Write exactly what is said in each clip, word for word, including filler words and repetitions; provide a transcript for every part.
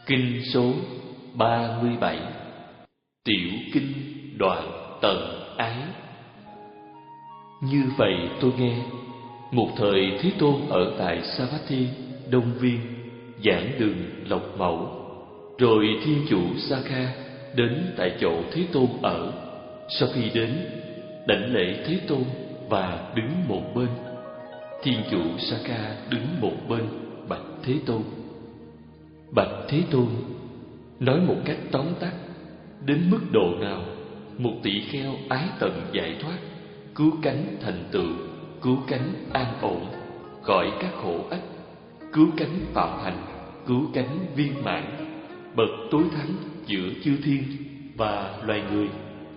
Kinh số ba mươi bảy. Tiểu kinh đoạn tận ái. Như vậy tôi nghe, một thời Thế Tôn ở tại Savatthi, Đông Viên, giảng đường Lộc Mẫu. Rồi Thiên Chủ Sakha đến tại chỗ Thế Tôn ở. Sau khi đến, đảnh lễ Thế Tôn và đứng một bên. Thiên Chủ Sakha đứng một bên bạch Thế Tôn: Bạch Thế Tôn, nói một cách tóm tắt, đến mức độ nào một tỷ kheo ái tận giải thoát, cứu cánh thành tựu, cứu cánh an ổn, khỏi các khổ ách, cứu cánh phạm hạnh, cứu cánh viên mãn, bậc tối thắng giữa chư thiên và loài người.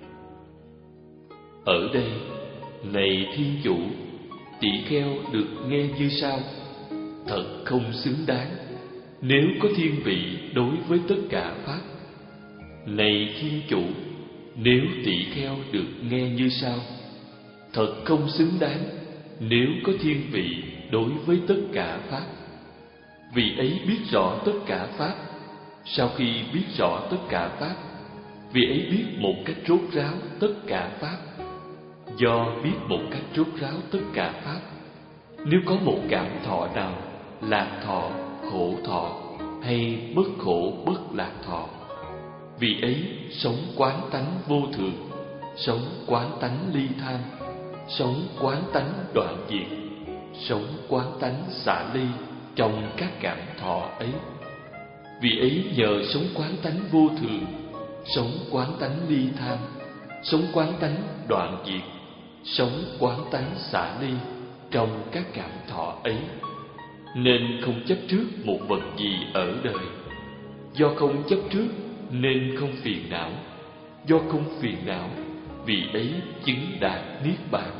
Ở đây, này Thiên Chủ, tỷ kheo được nghe như sau: thật không xứng đáng nếu có thiên vị đối với tất cả pháp. Này Thiên Chủ, nếu tỷ kheo được nghe như sau: thật không xứng đáng nếu có thiên vị đối với tất cả pháp. Vị ấy biết rõ tất cả pháp. Sau khi biết rõ tất cả pháp, vị ấy biết một cách rốt ráo tất cả pháp. Do biết một cách rốt ráo tất cả pháp, nếu có một cảm thọ nào lạc thọ, khổ thọ hay bất khổ bất lạc thọ, vị ấy sống quán tánh vô thường, sống quán tánh ly tham, sống quán tánh đoạn diệt, sống quán tánh xả ly trong các cảm thọ ấy. Vì ấy nhờ sống quán tánh vô thường, sống quán tánh ly tham, sống quán tánh đoạn diệt, sống quán tánh xả ly trong các cảm thọ ấy, nên không chấp trước một vật gì ở đời. Do không chấp trước nên không phiền não. Do không phiền não, vì ấy chứng đạt niết bàn.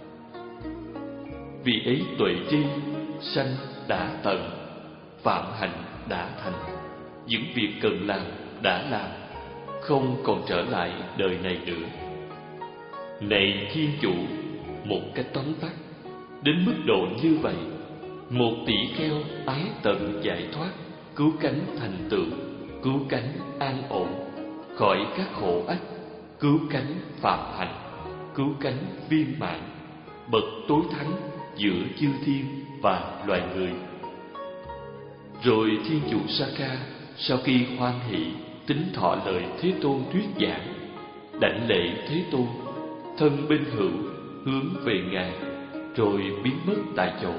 Vì ấy tuệ tri, sanh đã tận, phạm hạnh đã thành, những việc cần làm đã làm, không còn trở lại đời này nữa. Này Thiên Chủ, một cách tóm tắt, đến mức độ như vậy, một tỷ kheo ái tận giải thoát, cứu cánh thành tựu, cứu cánh an ổn, khỏi các khổ ách, cứu cánh phạm hạnh, cứu cánh viên mãn, bậc tối thắng giữa chư thiên và loài người. Rồi Thiên Chủ Sakha sau khi hoan hỷ tín thọ lời Thế Tôn thuyết giảng, đảnh lễ Thế Tôn, thân bên hữu hướng về Ngài, rồi biến mất tại chỗ.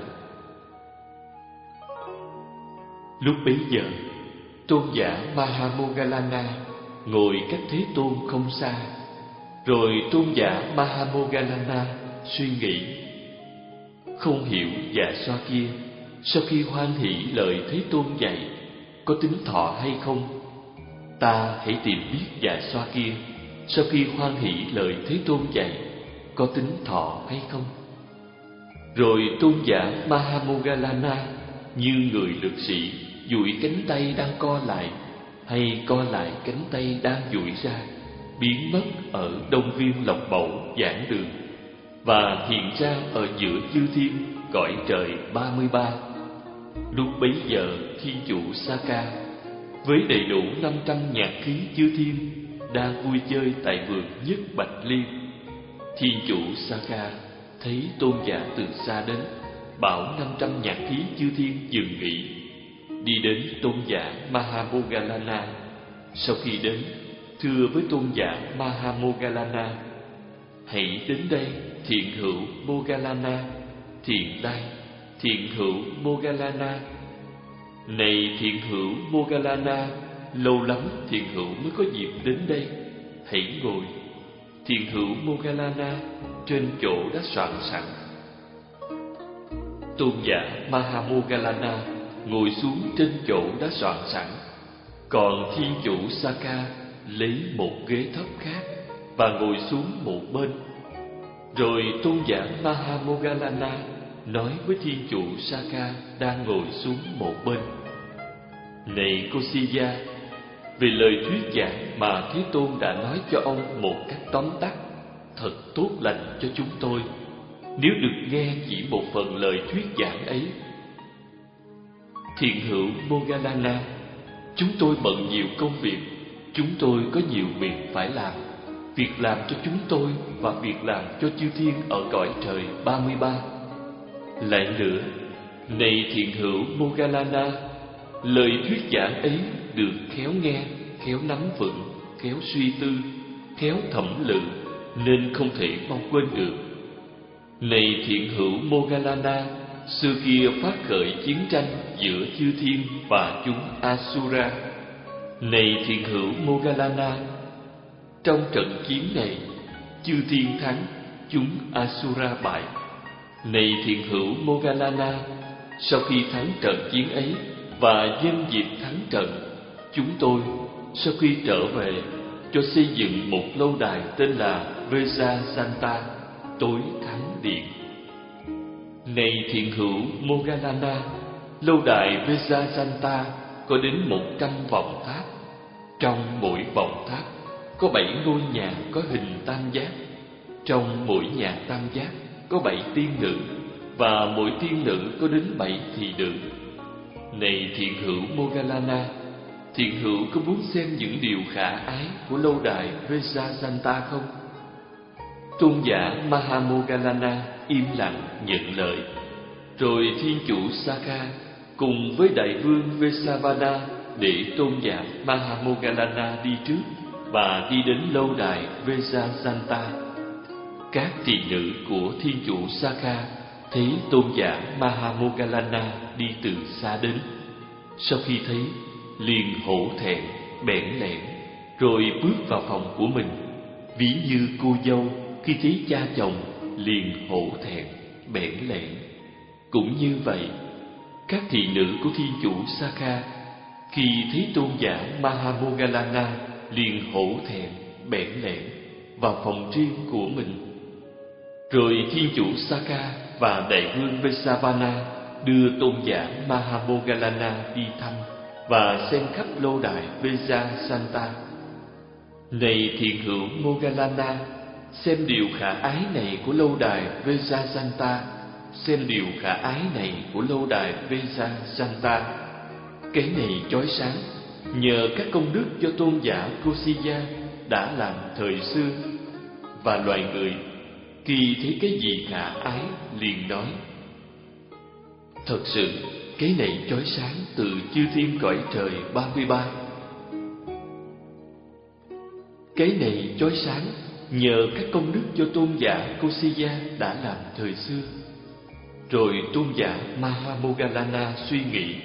Lúc bấy giờ, tôn giả Mahamoggallana ngồi cách Thế Tôn không xa. Rồi tôn giả Mahamoggallana suy nghĩ: không hiểu dạ xoa kia sau khi hoan hỷ lời Thế Tôn dạy có tính thọ hay không? Ta hãy tìm biết dạ xoa kia sau khi hoan hỷ lời Thế Tôn dạy có tính thọ hay không. Rồi tôn giả Mahamoggallana như người lực sĩ duỗi cánh tay đang co lại, hay co lại cánh tay đang duỗi ra, biến mất ở Đông Viên Lộc Mẫu giảng đường, và hiện ra ở giữa chư thiên cõi trời ba mươi ba. Lúc bấy giờ Thiên Chủ Sakha với đầy đủ năm trăm nhạc khí chư thiên đang vui chơi tại vườn Nhất Bạch Liên. Thiên Chủ Sakha thấy tôn giả từ xa đến, bảo năm trăm nhạc khí chư thiên dừng nghỉ, đi đến tôn giả Mahamoggallana. Sau khi đến, thưa với tôn giả Mahamoggallana: hãy đến đây, thiện hữu Moggallana. Thiện tai, thiện hữu Moggallana. Này thiện hữu Moggallana, lâu lắm thiện hữu mới có dịp đến đây. Hãy ngồi. Thiện hữu Moggallana trên chỗ đã soạn sẵn. Tôn giả Mahamoggallana ngồi xuống trên chỗ đã soạn sẵn. Còn Thiên Chủ Sakha lấy một ghế thấp khác và ngồi xuống một bên. Rồi tôn giả Mahamoggallana nói với Thiên Chủ Sakha đang ngồi xuống một bên: này Kosiya, vì lời thuyết giảng mà Thế Tôn đã nói cho ông một cách tóm tắt, thật tốt lành cho chúng tôi nếu được nghe chỉ một phần lời thuyết giảng ấy. Thiện hữu Moggallana, Chúng tôi bận nhiều công việc, chúng tôi có nhiều việc phải làm. Việc làm cho chúng tôi và việc làm cho chư thiên ở cõi trời ba mươi ba. Lại nữa, này thiện hữu Moggallana, lời thuyết giảng ấy được khéo nghe, khéo nắm vững, khéo suy tư, khéo thẩm lự, nên không thể mau quên được. Này thiện hữu Moggallana, xưa kia phát khởi chiến tranh giữa chư thiên và chúng Asura. Này thiện hữu Moggallana, trong trận chiến này, chư thiên thắng, chúng Asura bại. Này thiện hữu Moggallana, sau khi thắng trận chiến ấy và nhân dịp thắng trận, chúng tôi sau khi trở về cho xây dựng một lâu đài tên là Vajrasanta, tối thắng điện. Này thiện hữu Moggallana, lâu đài Vajrasanta có đến một trăm vọng tháp. Trong mỗi vọng tháp có bảy ngôi nhà có hình tam giác. Trong mỗi nhà tam giác có bảy tiên nữ, và mỗi tiên nữ có đến bảy thị nữ. Này thiện hữu Moggallana, thiện hữu có muốn xem những điều khả ái của lâu đài Vajrasanta không? Tôn giả Mahamoggallana im lặng nhận lời. Rồi thiên chủ Sakha cùng với đại vương Vesavana để tôn giả Mahamoggallana đi trước và đi đến lâu đài Vajrasanta. Các tỳ nữ của thiên chủ Sakha thấy tôn giả Mahamoggallana đi từ xa đến. Sau khi thấy, liền hổ thẹn, bẽn lẽn, rồi bước vào phòng của mình, ví như cô dâu khi thấy cha chồng liền hổ thẹn, bẽn lẽn. Cũng như vậy, các thị nữ của thiên chủ Sakha khi thấy tôn giả Mahamoggallana liền hổ thẹn, bẽn lẽn vào phòng riêng của mình. Rồi thiên chủ Sakha và đại vương Vesavana đưa tôn giả Mahamoggallana đi thăm và xem khắp lâu đài Vajrasanta. Này thiện hữu Moggallana, xem điều khả ái này của lâu đài Vajrasanta, xem điều khả ái này của lâu đài Vajrasanta. Cái này chói sáng nhờ các công đức do tôn giả Kosiya đã làm thời xưa. Và loài người khi thấy cái gì khả ái liền nói: thật sự cái này chói sáng từ chư thiên cõi trời ba mươi ba. Cái này chói sáng nhờ các công đức do tôn giả Kosiya đã làm thời xưa. Rồi tôn giả Mahamoggallana suy nghĩ: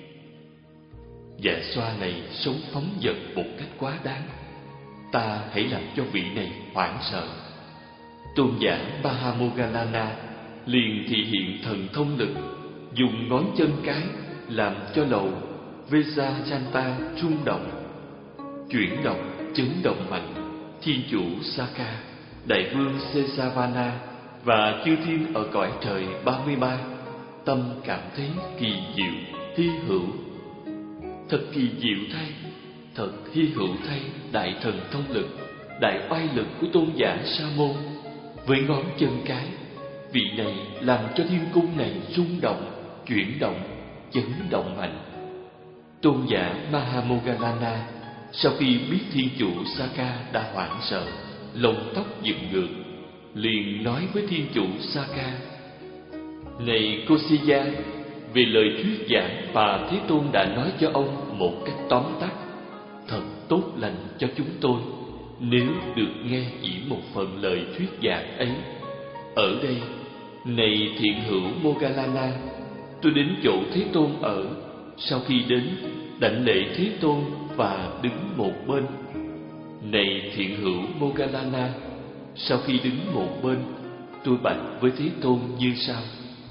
dạ xoa này sống phóng dật một cách quá đáng, ta hãy làm cho vị này hoảng sợ. Tôn giả Mahamoggallana liền thị hiện thần thông lực, dùng ngón chân cái làm cho lầu Vajrasanta rung động, chuyển động, chấn động mạnh. Thiên chủ Sakha, đại vương Sesavana và chư thiên ở cõi trời ba mươi ba tâm cảm thấy kỳ diệu, hy hữu. Thật kỳ diệu thay, thật hy hữu thay đại thần thông lực, đại oai lực của tôn giả Sa môn. Với ngón chân cái, vị này làm cho thiên cung này rung động, chuyển động, chấn động mạnh. Tôn giả Mahamoggallana sau khi biết thiên chủ Sakha đã hoảng sợ, lông tóc dựng ngược, liền nói với thiên chủ Sakha: này Kosiya, vì lời thuyết giảng và Thế Tôn đã nói cho ông một cách tóm tắt, thật tốt lành cho chúng tôi nếu được nghe chỉ một phần lời thuyết giảng ấy. Ở đây, này thiện hữu Moggallana, tôi đến chỗ Thế Tôn ở. Sau khi đến, đảnh lễ Thế Tôn và đứng một bên. Này thiện hữu Moggallana, sau khi đứng một bên, tôi bạch với Thế Tôn như sau: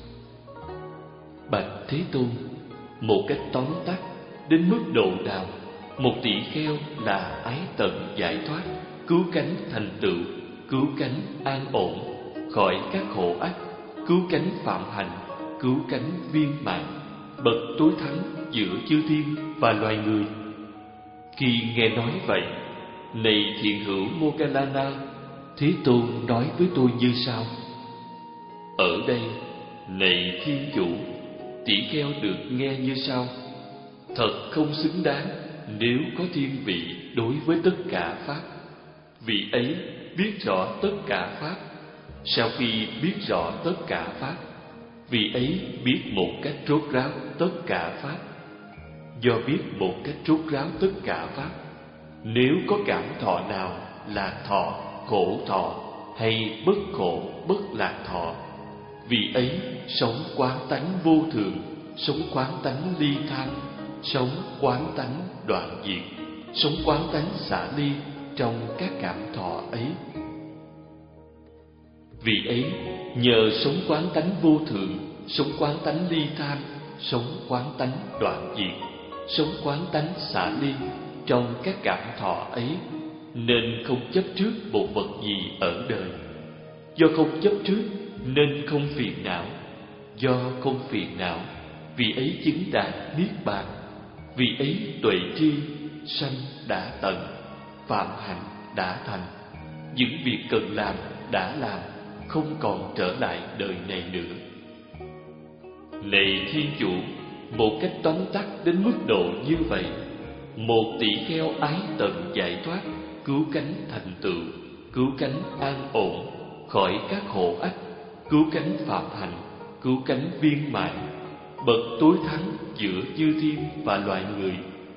bạch Thế Tôn, một cách tóm tắt, đến mức độ nào một tỷ kheo là ái tận giải thoát, cứu cánh thành tựu, cứu cánh an ổn khỏi các khổ ách, cứu cánh phạm hạnh, cứu cánh viên mãn, bậc tối thắng giữa chư thiên và loài người? Khi nghe nói vậy, này thiện hữu Moggallana, Thế Tôn nói với tôi như sau: ở đây, này thiên chủ, tỷ kheo được nghe như sau: thật không xứng đáng nếu có thiên vị đối với tất cả pháp. Vị ấy biết rõ tất cả pháp. Sau khi biết rõ tất cả pháp, vị ấy biết một cách rốt ráo tất cả pháp. Do biết một cách rốt ráo tất cả pháp, nếu có cảm thọ nào lạc thọ, khổ thọ hay bất khổ, bất lạc thọ, vị ấy sống quán tánh vô thường, sống quán tánh ly tham, sống quán tánh đoạn diệt, sống quán tánh xả ly trong các cảm thọ ấy. Vị ấy nhờ sống quán tánh vô thường, sống quán tánh ly tham, sống quán tánh đoạn diệt, sống quán tánh xả ly trong các cảm thọ ấy, nên không chấp trước một vật gì ở đời. Do không chấp trước nên không phiền não. Do không phiền não, vị ấy chứng đạt niết bàn. Vị ấy tuệ tri, sanh đã tận, phạm hạnh đã thành. Những việc cần làm đã làm, không còn trở lại đời này nữa. Này Thiên Chủ, một cách tóm tắt đến mức độ như vậy, một tỷ kheo ái tận giải thoát, cứu cánh thành tựu, cứu cánh an ổn khỏi các khổ ách, cứu cánh phạm hạnh, cứu cánh viên mãn, bậc tối thắng giữa chư thiên và loài người.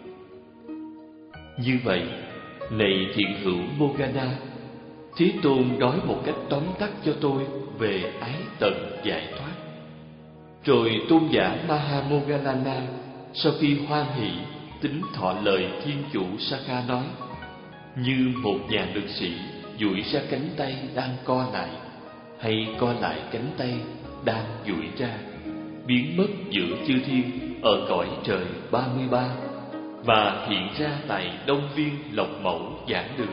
Như vậy, này thiện hữu Moggana, Thế Tôn nói một cách tóm tắt cho tôi về ái tận giải thoát. Rồi tôn giả Mahamoggallana sau khi hoan hỷ tính thọ lời Thiên Chủ Sakha nói, như một nhà lực sĩ duỗi ra cánh tay đang co lại, hay co lại cánh tay đang duỗi ra, biến mất giữa chư thiên ở cõi trời ba mươi ba và hiện ra tại Đông Viên Lộc Mẫu giảng đường.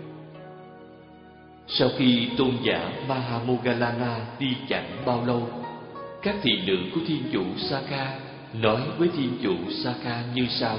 Sau khi tôn giả Mahamoggallana đi chẳng bao lâu, các thị nữ của Thiên Chủ Sakha nói với Thiên Chủ Sakha như sau: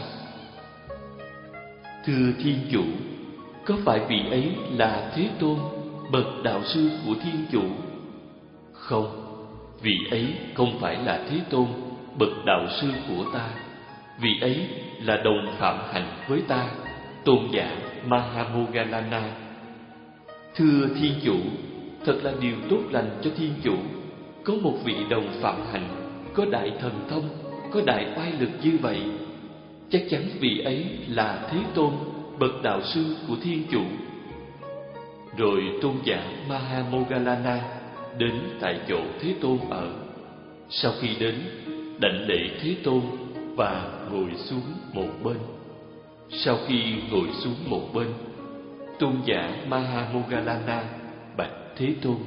Thưa Thiên Chủ, có phải vị ấy là Thế Tôn, bậc đạo sư của Thiên Chủ? Không, vị ấy không phải là Thế Tôn, bậc đạo sư của ta. Vị ấy là đồng phạm hạnh với ta, tôn giả Mahamoggallana. Thưa Thiên Chủ, thật là điều tốt lành cho Thiên Chủ. Có một vị đồng phạm hạnh, có đại thần thông, có đại oai lực như vậy. Chắc chắn vị ấy là Thế Tôn, bậc đạo sư của Thiên Chủ. Rồi tôn giả Mahamoggallana đến tại chỗ Thế Tôn ở. Sau khi đến, đảnh lễ Thế Tôn và ngồi xuống một bên. Sau khi ngồi xuống một bên, tôn giả Mahamoggallana bạch Thế Tôn: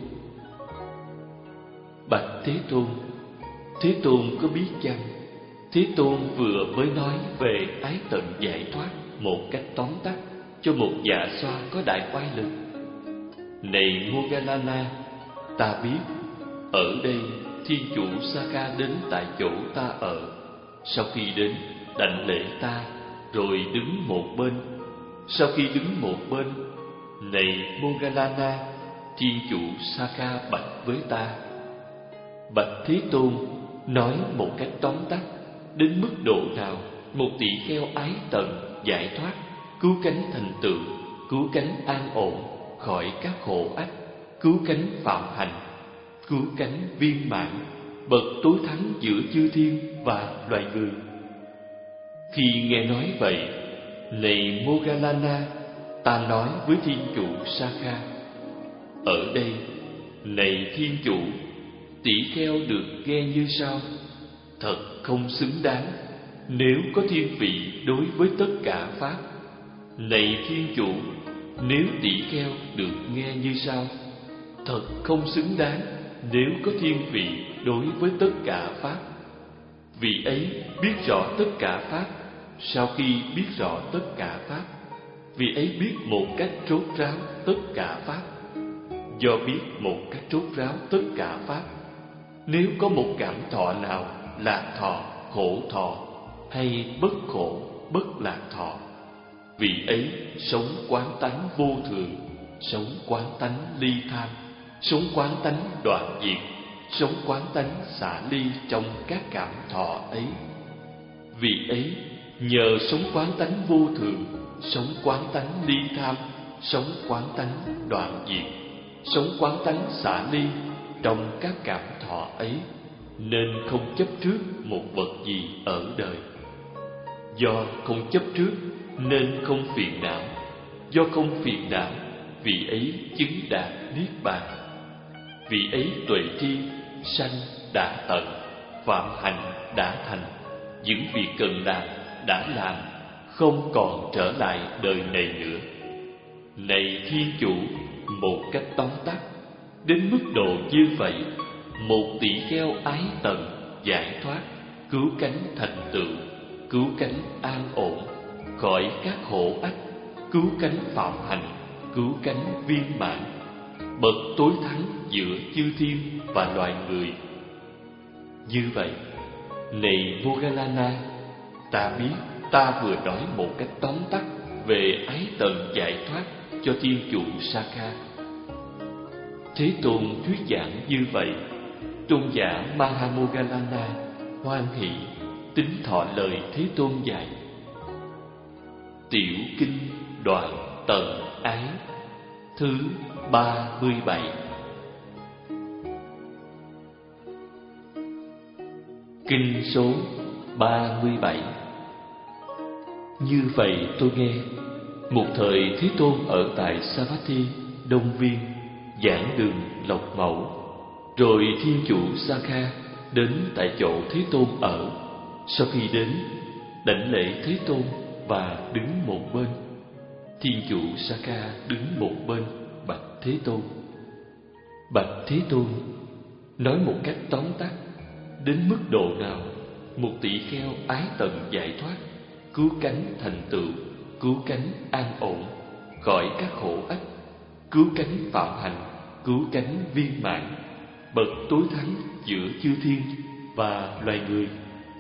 Bạch Thế Tôn, Thế Tôn có biết chăng, Thế Tôn vừa mới nói về ái tận giải thoát một cách tóm tắt cho một dạ xoa có đại oai lực. Này Moggallana, ta biết ở đây Thiên Chủ Sakha đến tại chỗ ta ở. Sau khi đến, đảnh lễ ta rồi đứng một bên. Sau khi đứng một bên, này Moggallana, Thiên Chủ Sakha bạch với ta: Bạch Thế Tôn, nói một cách tóm tắt, đến mức độ nào một tỷ kheo ái tận giải thoát, cứu cánh thành tựu, cứu cánh an ổn khỏi các khổ ách, cứu cánh phạm hạnh, cứu cánh viên mãn, bậc tối thắng giữa chư thiên và loài người? Khi nghe nói vậy, này Moggallana, ta nói với Thiên Chủ Sakha: Ở đây, này Thiên Chủ, tỷ kheo được nghe như sau: Thật không xứng đáng nếu có thiên vị đối với tất cả pháp. Này Thiên Chủ, nếu tỷ kheo được nghe như sau: Thật không xứng đáng nếu có thiên vị đối với tất cả pháp. Vị ấy biết rõ tất cả pháp. Sau khi biết rõ tất cả pháp, vị ấy biết một cách rốt ráo tất cả pháp. Do biết một cách rốt ráo tất cả pháp, nếu có một cảm thọ nào lạc thọ, khổ thọ hay bất khổ, bất lạc thọ, vị ấy sống quán tánh vô thường, sống quán tánh ly tham, sống quán tánh đoạn diệt, sống quán tánh xả ly trong các cảm thọ ấy. Vị ấy nhờ sống quán tánh vô thường, sống quán tánh ly tham, sống quán tánh đoạn diệt, sống quán tánh xả ly trong các cảm thọ ấy, nên không chấp trước một vật gì ở đời. Do không chấp trước nên không phiền não, do không phiền não, vị ấy chứng đạt niết bàn. Vị ấy tuệ tri, sanh đã tận, phạm hạnh đã thành, những việc cần làm đã làm, không còn trở lại đời này nữa. Này Thiên Chủ, một cách tóm tắt, đến mức độ như vậy, một tỷ kheo ái tận, giải thoát, cứu cánh thành tựu, cứu cánh an ổn, khỏi các khổ ách, cứu cánh phạm hạnh, cứu cánh viên mãn, bậc tối thắng giữa chư thiên và loài người. Như vậy, này Moggallana, ta biết ta vừa nói một cách tóm tắt về ái tận giải thoát cho Thiên Chủ Sakha. Thế Tôn thuyết giảng như vậy, tôn giả Mahamoggallana hoan hỷ tín thọ lời Thế Tôn dạy. Tiểu kinh đoạn tận ái thứ ba mươi bảy. Kinh số ba mươi bảy. Như vậy tôi nghe, một thời Thế Tôn ở tại Savatthi, Đông Viên, giảng đường Lộc Mẫu. Rồi Thiên Chủ Sakha đến tại chỗ Thế Tôn ở. Sau khi đến, đảnh lễ Thế Tôn và đứng một bên. Thiên Chủ Sakha đứng một bên, bạch Thế Tôn: Bạch Thế Tôn, nói một cách tóm tắt, đến mức độ nào một tỷ kheo ái tận giải thoát, cứu cánh thành tựu, cứu cánh an ổn, khỏi các khổ ách, cứu cánh phạm hạnh, cứu cánh viên mãn, bậc tối thắng giữa chư thiên và loài người.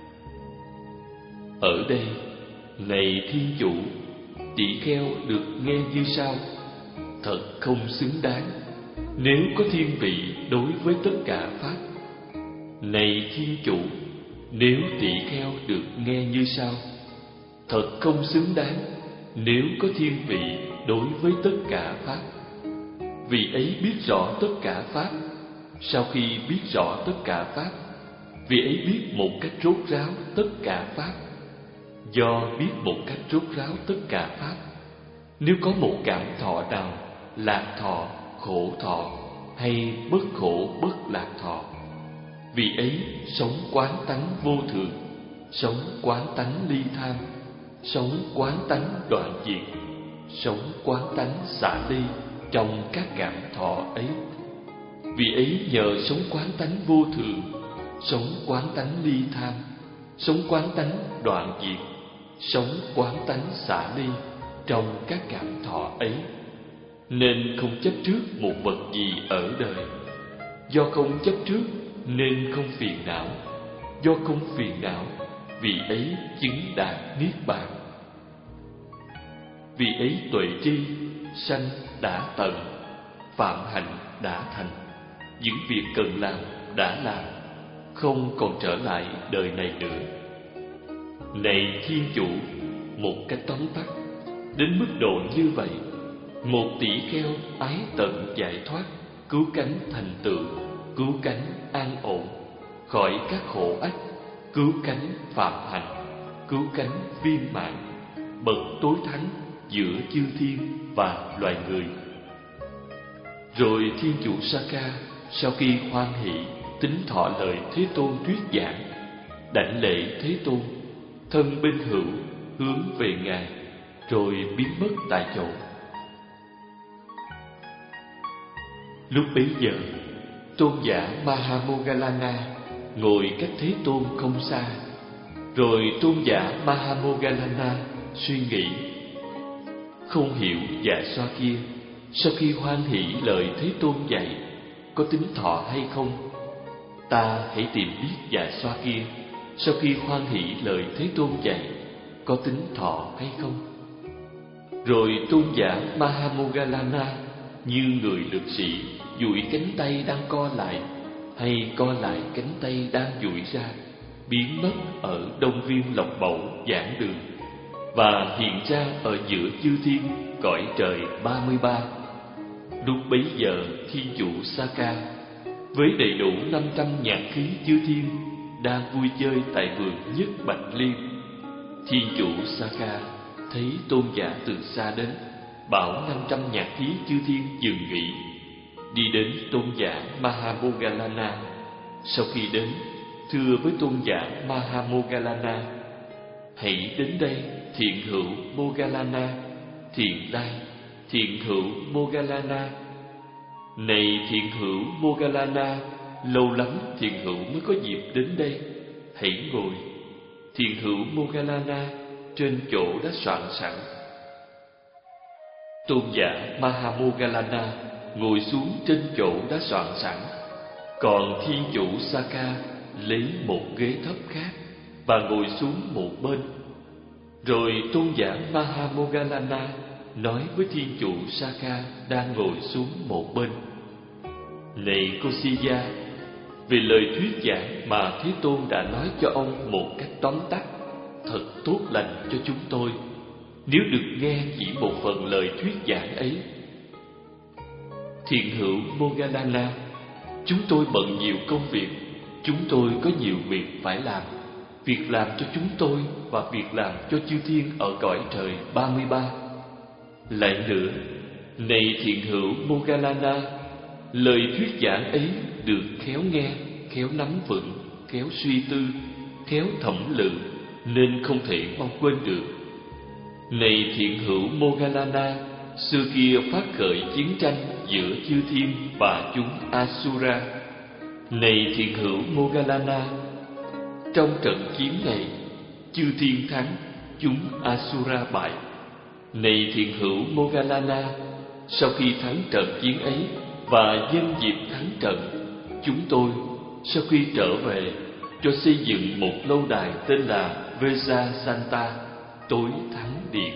Ở đây, này Thiên Chủ, tỷ kheo được nghe như sau: thật không xứng đáng nếu có thiên vị đối với tất cả pháp. Này Thiên Chủ, nếu tỷ kheo được nghe như sau: thật không xứng đáng nếu có thiên vị đối với tất cả pháp. Vì ấy biết rõ tất cả pháp. Sau khi biết rõ tất cả pháp, vì ấy biết một cách rốt ráo tất cả pháp. Do biết một cách rốt ráo tất cả pháp, nếu có một cảm thọ nào lạc thọ, khổ thọ hay bất khổ bất lạc thọ, vì ấy sống quán tánh vô thường, sống quán tánh ly tham, sống quán tánh đoạn diệt, sống quán tánh xả ly trong các cảm thọ ấy. Vì ấy nhờ sống quán tánh vô thường, sống quán tánh ly tham, sống quán tánh đoạn diệt, sống quán tánh xả ly trong các cảm thọ ấy, nên không chấp trước một vật gì ở đời. Do không chấp trước nên không phiền não, do không phiền não, vì ấy chứng đạt niết bàn. Vì ấy tuệ tri, sanh đã tận, phạm hạnh đã thành, những việc cần làm đã làm, không còn trở lại đời này nữa. Này Thiên Chủ, một cách tóm tắt, đến mức độ như vậy, một tỷ kheo ái tận giải thoát, cứu cánh thành tựu, cứu cánh an ổn, khỏi các khổ ách, cứu cánh phạm hạnh, cứu cánh viên mãn, bậc tối thắng giữa chư thiên và loài người. Rồi Thiên Chủ Sakha sau khi hoan hỷ tín thọ lời Thế Tôn thuyết giảng, đảnh lễ Thế Tôn, thân bên hữu hướng về Ngài, rồi biến mất tại chỗ. Lúc bấy giờ, tôn giả Mahamoggallana ngồi cách Thế Tôn không xa. Rồi tôn giả Mahamoggallana suy nghĩ: không hiểu dạ xoa kia sau khi hoan hỷ lời Thế Tôn dạy có tính thọ hay không? Ta hãy tìm biết dạ xoa kia sau khi hoan hỷ lời Thế Tôn dạy có tính thọ hay không? Rồi tôn giả Mahamoggallana như người lực sĩ duỗi cánh tay đang co lại, hay co lại cánh tay đang duỗi ra, biến mất ở Đông Viên Lộc Mẫu giảng đường và hiện ra ở giữa chư thiên cõi trời ba mươi ba. Lúc bấy giờ Thiên Chủ Sa-ca với đầy đủ năm trăm nhạc khí chư thiên đang vui chơi tại vườn Nhất Bạch Liên. Thiên Chủ Sa-ca thấy tôn giả từ xa đến, bảo năm trăm nhạc khí chư thiên dừng nghỉ, đi đến tôn giả Mahamogalana. Sau khi đến, thưa với tôn giả Mahamogalana: hãy đến đây, thiện hữu Mogalana, thiện lai, thiện hữu Mogalana. Này thiện hữu Mogalana, lâu lắm thiện hữu mới có dịp đến đây, hãy ngồi. Thiện hữu Mogalana trên chỗ đã soạn sẵn. Tôn giả Mahamogalana ngồi xuống trên chỗ đã soạn sẵn, còn Thiên Chủ Sa-ca lấy một ghế thấp khác và ngồi xuống một bên. Rồi tôn giả Mahamogalana nói với Thiên Chủ Sa-ca đang ngồi xuống một bên: này Kosiya, về lời thuyết giảng mà Thế Tôn đã nói cho ông một cách tóm tắt, thật tốt lành cho chúng tôi nếu được nghe chỉ một phần lời thuyết giảng ấy. Thiện hữu Mogalana, chúng tôi bận nhiều công việc, chúng tôi có nhiều việc phải làm, việc làm cho chúng tôi và việc làm cho chư thiên ở cõi trời ba mươi ba. Lại nữa, này thiện hữu Mogalana, lời thuyết giảng ấy được khéo nghe, khéo nắm vững, khéo suy tư, khéo thẩm lự, nên không thể mau quên được. Này thiện hữu Mogalana, xưa kia phát khởi chiến tranh giữa chư thiên và chúng Asura. Này thiện hữu Mogalana, trong trận chiến này, chư thiên thắng, chúng Asura bại. Này thiện hữu Mogalana, sau khi thắng trận chiến ấy và nhân dịp thắng trận, chúng tôi sau khi trở về cho xây dựng một lâu đài tên là Vajrasanta, tối thắng điện.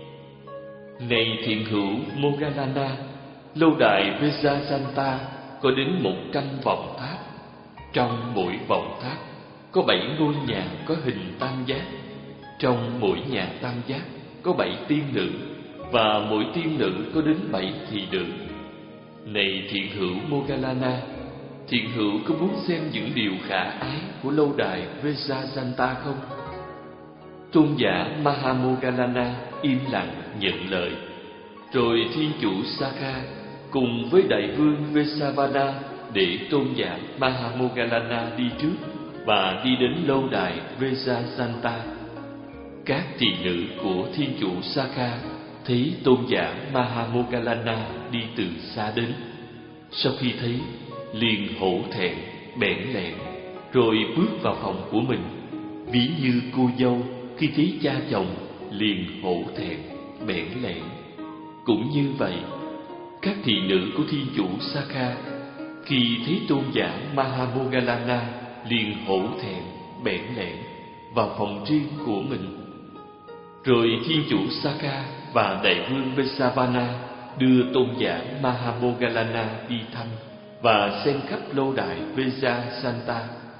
Này thiện hữu Mogalana, lâu đài Vajrasanta có đến một trăm vọng tháp. Trong mỗi vọng tháp có bảy ngôi nhà có hình tam giác. Trong mỗi nhà tam giác có bảy tiên nữ, và mỗi tiên nữ có đến bảy thị nữ. Này thiện hữu Mogalana, thiện hữu có muốn xem những điều khả ái của lâu đài Vajrasanta không? Tôn giả Mahamogalana im lặng nhận lời. Rồi Thiên Chủ Sa-ca cùng với đại vương Vesavana để tôn giả Mahamogalana đi trước và đi đến lâu đài Vajrasanta. Các tỳ nữ của Thiên Chủ Sa-ca thấy tôn giả Mahamogalana đi từ xa đến. Sau khi thấy, liền hổ thẹn, bẽn lẽn, rồi bước vào phòng của mình, ví như cô dâu khi thấy cha chồng liền hổ thẹn, bẽn lẽn. Cũng như vậy, các thị nữ của Thiên Chủ Sa-ca khi thấy tôn giả Mahamogalana liền hổ thẹn, bẽn lẽn vào phòng riêng của mình. Rồi Thiên Chủ Sa-ca và đại vương Vesavana đưa tôn giả Mahamogalana đi thăm và xem khắp lâu đài Vajrasanta.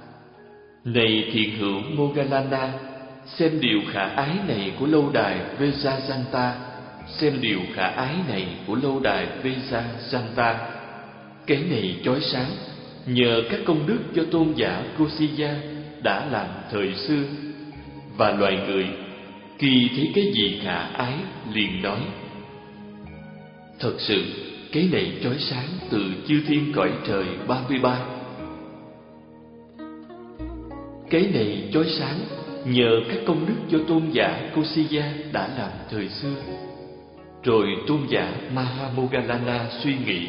Này thiện hữu Mogalana, xem điều khả ái này của lâu đài Vajrasanta, xem điều khả ái này của lâu đài Vajrasanta. Cái này chói sáng nhờ các công đức cho tôn giả Kosiya đã làm thời xưa. Và loài người khi thấy cái gì khả ái liền nói: thật sự cái này chói sáng từ chư thiên cõi trời ba mươi ba. Cái này chói sáng nhờ các công đức cho tôn giả Kosiya đã làm thời xưa. Rồi tôn giả Mahamogalana suy nghĩ: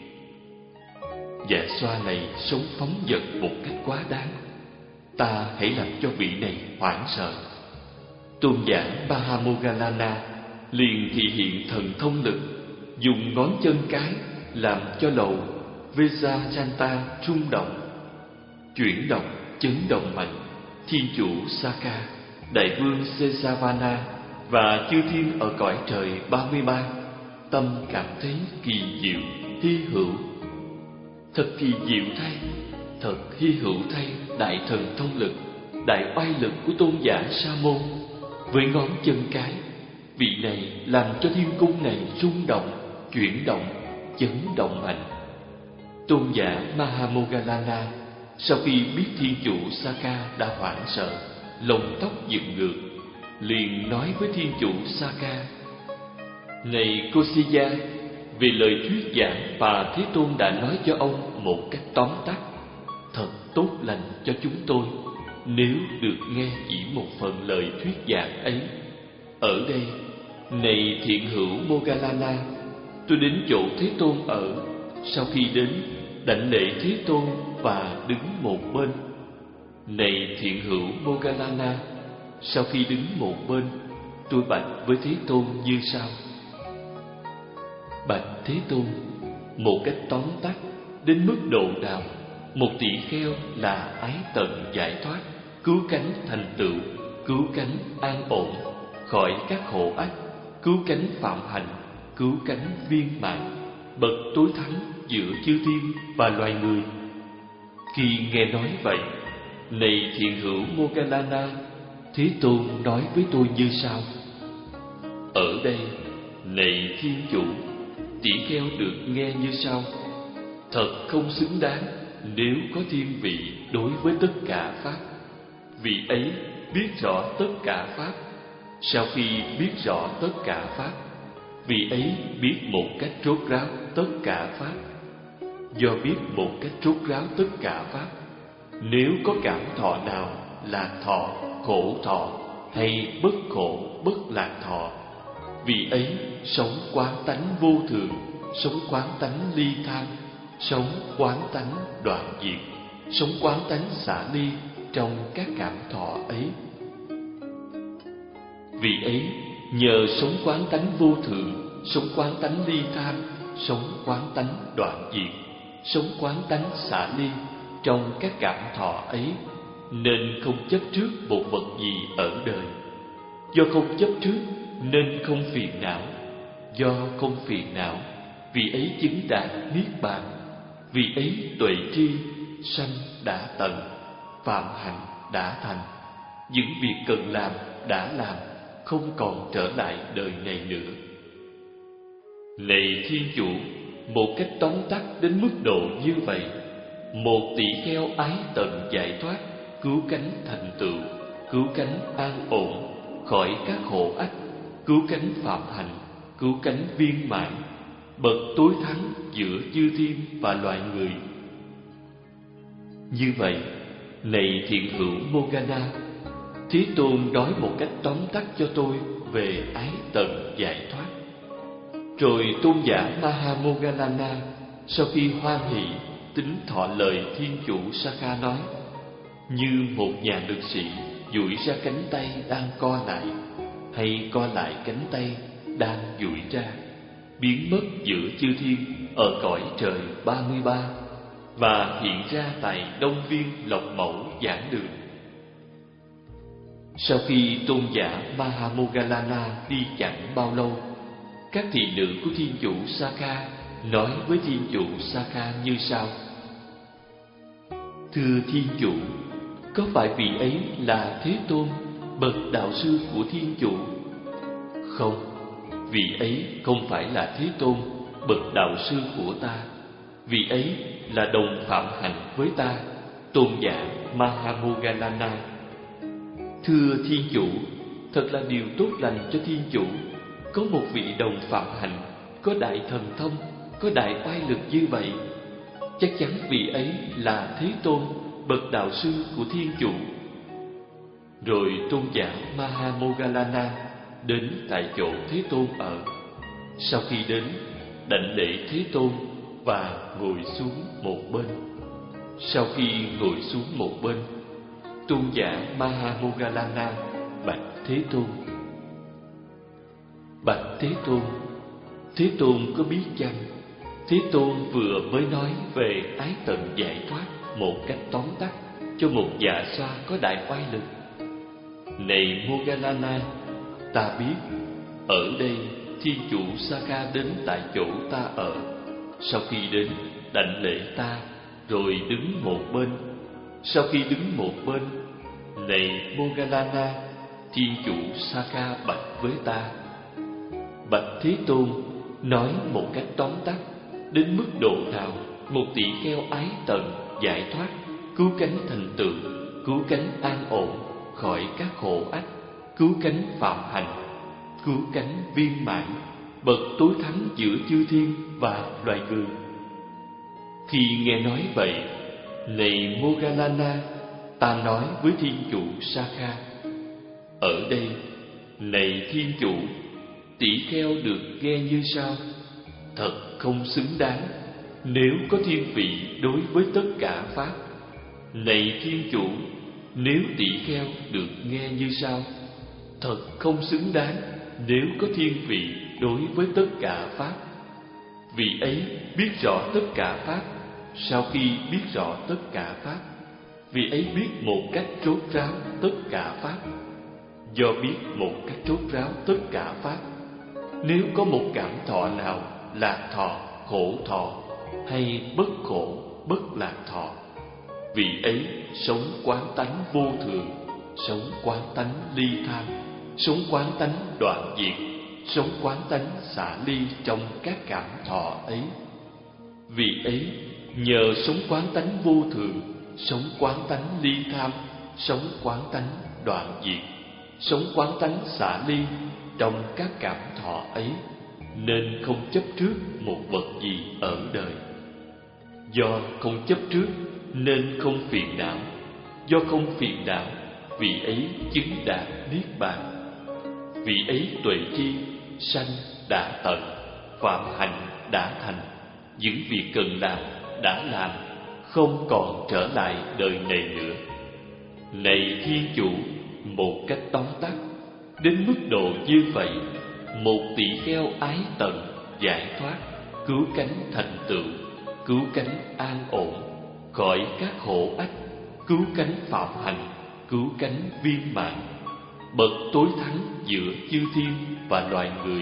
dạ xoa này sống phóng dật một cách quá đáng, ta hãy làm cho vị này hoảng sợ. Tôn giả Mahamogalana liền thị hiện thần thông lực, dùng ngón chân cái làm cho lầu Vajrasanta rung động, chuyển động, chấn động mạnh. Thiên Chủ Sa-ca, đại vương Sesavana và chư thiên ở cõi trời ba mươi ba tâm cảm thấy kỳ diệu, hy hữu. Thật kỳ diệu thay, thật hy hữu thay đại thần thông lực, đại oai lực của tôn giả Sa Môn. Với ngón chân cái, vị này làm cho thiên cung này rung động, chuyển động, chấn động mạnh. Tôn giả Mahamoggallana sau khi biết thiên chủ Sakka đã hoảng sợ, lông tóc dựng ngược, liền nói với thiên chủ Sakka: Này Kosiya, về lời thuyết giảng và Thế Tôn đã nói cho ông một cách tóm tắt, thật tốt lành cho chúng tôi nếu được nghe chỉ một phần lời thuyết giảng ấy. Ở đây, này thiện hữu Moggallana, tôi đến chỗ Thế Tôn ở. Sau khi đến, đảnh lễ Thế Tôn và đứng một bên. Này thiện hữu Moggallana, sau khi đứng một bên, tôi bạch với Thế Tôn như sau: Bạch Thế Tôn, một cách tóm tắt, đến mức độ nào một tỷ kheo là ái tận giải thoát, cứu cánh thành tựu, cứu cánh an ổn khỏi các khổ ách, cứu cánh phạm hạnh, cứu cánh viên mãn, bậc tối thắng giữa chư thiên và loài người? Khi nghe nói vậy, này thiện hữu Moggallana, Thế Tôn nói với tôi như sau: Ở đây, này thiên chủ, tỷ kheo được nghe như sau: Thật không xứng đáng nếu có thiên vị đối với tất cả pháp. Vị ấy biết rõ tất cả pháp. Sau khi biết rõ tất cả pháp, vị ấy biết một cách rốt ráo tất cả pháp. Do biết một cách rốt ráo tất cả pháp, nếu có cảm thọ nào lạc thọ, khổ thọ hay bất khổ, bất lạc thọ, vị ấy sống quán tánh vô thường, sống quán tánh ly tham, sống quán tánh đoạn diệt, sống quán tánh xả ly trong các cảm thọ ấy. Vị ấy nhờ sống quán tánh vô thường, sống quán tánh ly tham, sống quán tánh đoạn diệt, sống quán tánh xả ly trong các cảm thọ ấy, nên không chấp trước một vật gì ở đời. Do không chấp trước nên không phiền não. Do không phiền não, vị ấy chứng đạt niết bàn. Vị ấy tuệ tri, sanh đã tận, phạm hạnh đã thành. Những việc cần làm đã làm, không còn trở lại đời này nữa. Này thiên chủ, một cách tóm tắt đến mức độ như vậy, một tỷ kheo ái tận giải thoát, cứu cánh thành tựu, cứu cánh an ổn khỏi các khổ ách, cứu cánh phạm hạnh, cứu cánh viên mãn, bậc tối thắng giữa chư thiên và loài người. Như vậy, này thiện hữu Moggana, Thế Tôn nói một cách tóm tắt cho tôi về ái tận giải thoát. Rồi tôn giả Mahamoggallana sau khi hoan hỷ tính thọ lời thiên chủ Sakka nói, như một nhà lực sĩ duỗi ra cánh tay đang co lại, hay co lại cánh tay đang duỗi ra, biến mất giữa chư thiên ở cõi trời ba mươi ba và hiện ra tại Đông Viên Lộc Mẫu giảng đường. Sau khi tôn giả Mahamoggallana đi chẳng bao lâu, các thị nữ của thiên chủ Sakka nói với thiên chủ Sakka như sau: Thưa thiên chủ, có phải vị ấy là Thế Tôn, bậc đạo sư của thiên chủ? Không, vị ấy không phải là Thế Tôn, bậc đạo sư của ta. Vị ấy là đồng phạm hạnh với ta, tôn giả Mahamoggallana. Thưa thiên chủ, thật là điều tốt lành cho thiên chủ, có một vị đồng phạm hạnh, có đại thần thông, có đại oai lực như vậy. Chắc chắn vị ấy là Thế Tôn, bậc đạo sư của thiên chủ. Rồi tôn giả Mahamoggallana đến tại chỗ Thế Tôn ở. Sau khi đến, đảnh lễ Thế Tôn và ngồi xuống một bên. Sau khi ngồi xuống một bên, tôn giả Mahamoggallana bạch Thế Tôn: Bạch Thế Tôn, Thế Tôn có biết chăng, Thế Tôn vừa mới nói về ái tận giải thoát một cách tóm tắt cho một dạ xoa có đại oai lực. Này Moggallana, ta biết. Ở đây thiên chủ Sakka đến tại chỗ ta ở. Sau khi đến, đảnh lễ ta, rồi đứng một bên. Sau khi đứng một bên, Này Moggallana, Thiên chủ Sakha bạch với ta: Bạch Thế Tôn, nói một cách tóm tắt, đến mức độ nào một tỷ kheo ái tận giải thoát, cứu cánh thành tựu, cứu cánh an ổn khỏi các khổ ách, cứu cánh phạm hạnh, cứu cánh viên mãn, bậc tối thắng giữa chư thiên và loài người. Khi nghe nói vậy, này Moggallana, ta nói với Thiên chủ Sakha: Ở đây, này Thiên chủ, tỷ kheo được nghe như sau: Thật không xứng đáng nếu có thiên vị đối với tất cả pháp. Này Thiên chủ, nếu tỷ kheo được nghe như sau: Thật không xứng đáng nếu có thiên vị đối với tất cả pháp. Vị ấy biết rõ tất cả pháp. Sau khi biết rõ tất cả pháp, vị ấy biết một cách rốt ráo tất cả pháp. Do biết một cách rốt ráo tất cả pháp, nếu có một cảm thọ nào lạc thọ, khổ thọ, hay bất khổ, bất lạc thọ, vị ấy sống quán tánh vô thường, sống quán tánh ly tham, sống quán tánh đoạn diệt, sống quán tánh xả ly trong các cảm thọ ấy. Vị ấy nhờ sống quán tánh vô thường, sống quán tánh ly tham, sống quán tánh đoạn diệt, sống quán tánh xả ly trong các cảm thọ ấy, nên không chấp trước một vật gì ở đời. Do không chấp trước nên không phiền não. Do không phiền não, vị ấy chứng đạt niết bàn. Vị ấy tuệ tri, sanh đã tận, phạm hạnh đã thành, những việc cần làm đã làm, không còn trở lại đời này nữa. Này Thiên chủ, một cách tóm tắt, đến mức độ như vậy, một tỷ kheo ái tận giải thoát, cứu cánh thành tựu, cứu cánh an ổn khỏi các khổ ách, cứu cánh phạm hạnh, cứu cánh viên mãn, bậc tối thắng giữa chư thiên và loài người.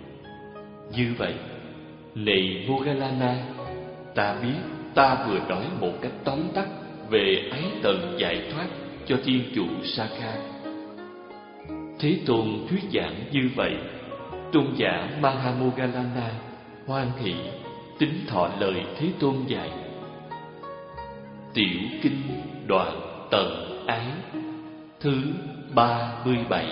Như vậy, này Moggallana, ta biết ta vừa nói một cách tóm tắt về ái tận giải thoát cho Thiên chủ Sakha. Thế Tôn thuyết giảng như vậy, tôn giả Mahamoggallana hoan hỷ tín thọ lời Thế Tôn dạy. Tiểu kinh đoạn tận ái thứ ba mươi bảy.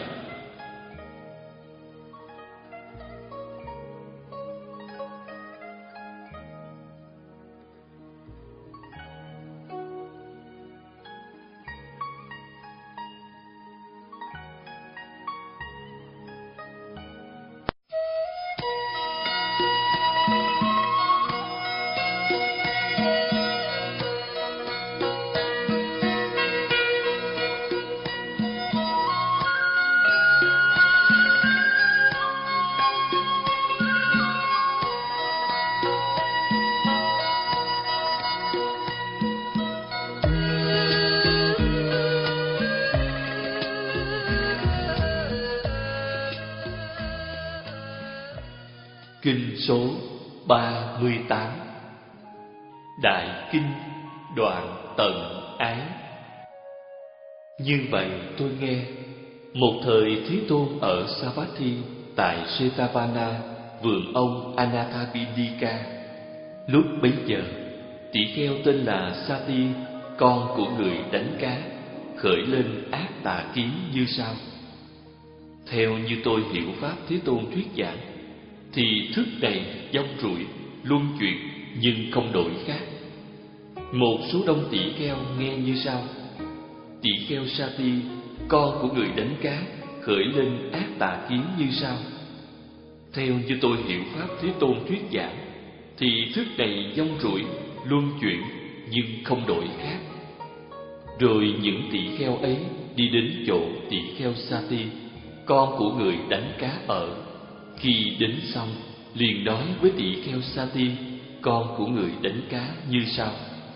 Kinh số ba mươi tám. Đại Kinh đoạn tận ái. Như vậy tôi nghe, một thời Thế Tôn ở Savatthi tại Setavana, vườn ông Anathapindika. Lúc bấy giờ, tỷ kheo tên là Sati, con của người đánh cá, khởi lên ác tà kiến như sau. Theo như tôi hiểu pháp Thế Tôn thuyết giảng, thì thức này dông rủi, luân chuyển nhưng không đổi khác. Một số đông tỷ kheo nghe như sau. Tỷ kheo Sati, con của người đánh cá, khởi lên ác tà kiến như sau. Theo như tôi hiểu pháp Thế Tôn thuyết giảng, thì thức này dông rủi, luân chuyển nhưng không đổi khác. Rồi những tỷ kheo ấy đi đến chỗ tỷ kheo Sati, con của người đánh cá ở. Khi đến xong, liền nói với tỷ kheo Sati, con của người đánh cá như sau.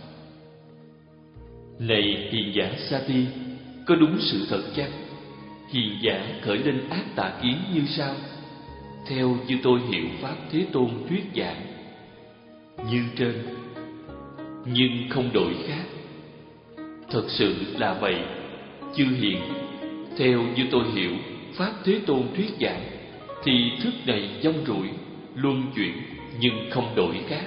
Này hiền giả Sati, có đúng sự thật chăng? Hiền giả khởi lên ác tà kiến như sau. Theo như tôi hiểu pháp Thế Tôn thuyết giảng, như trên, nhưng không đổi khác. Thật sự là vậy. Chư hiền, theo như tôi hiểu Pháp Thế Tôn thuyết giảng, thì thức này vong rủi, luân chuyển nhưng không đổi khác.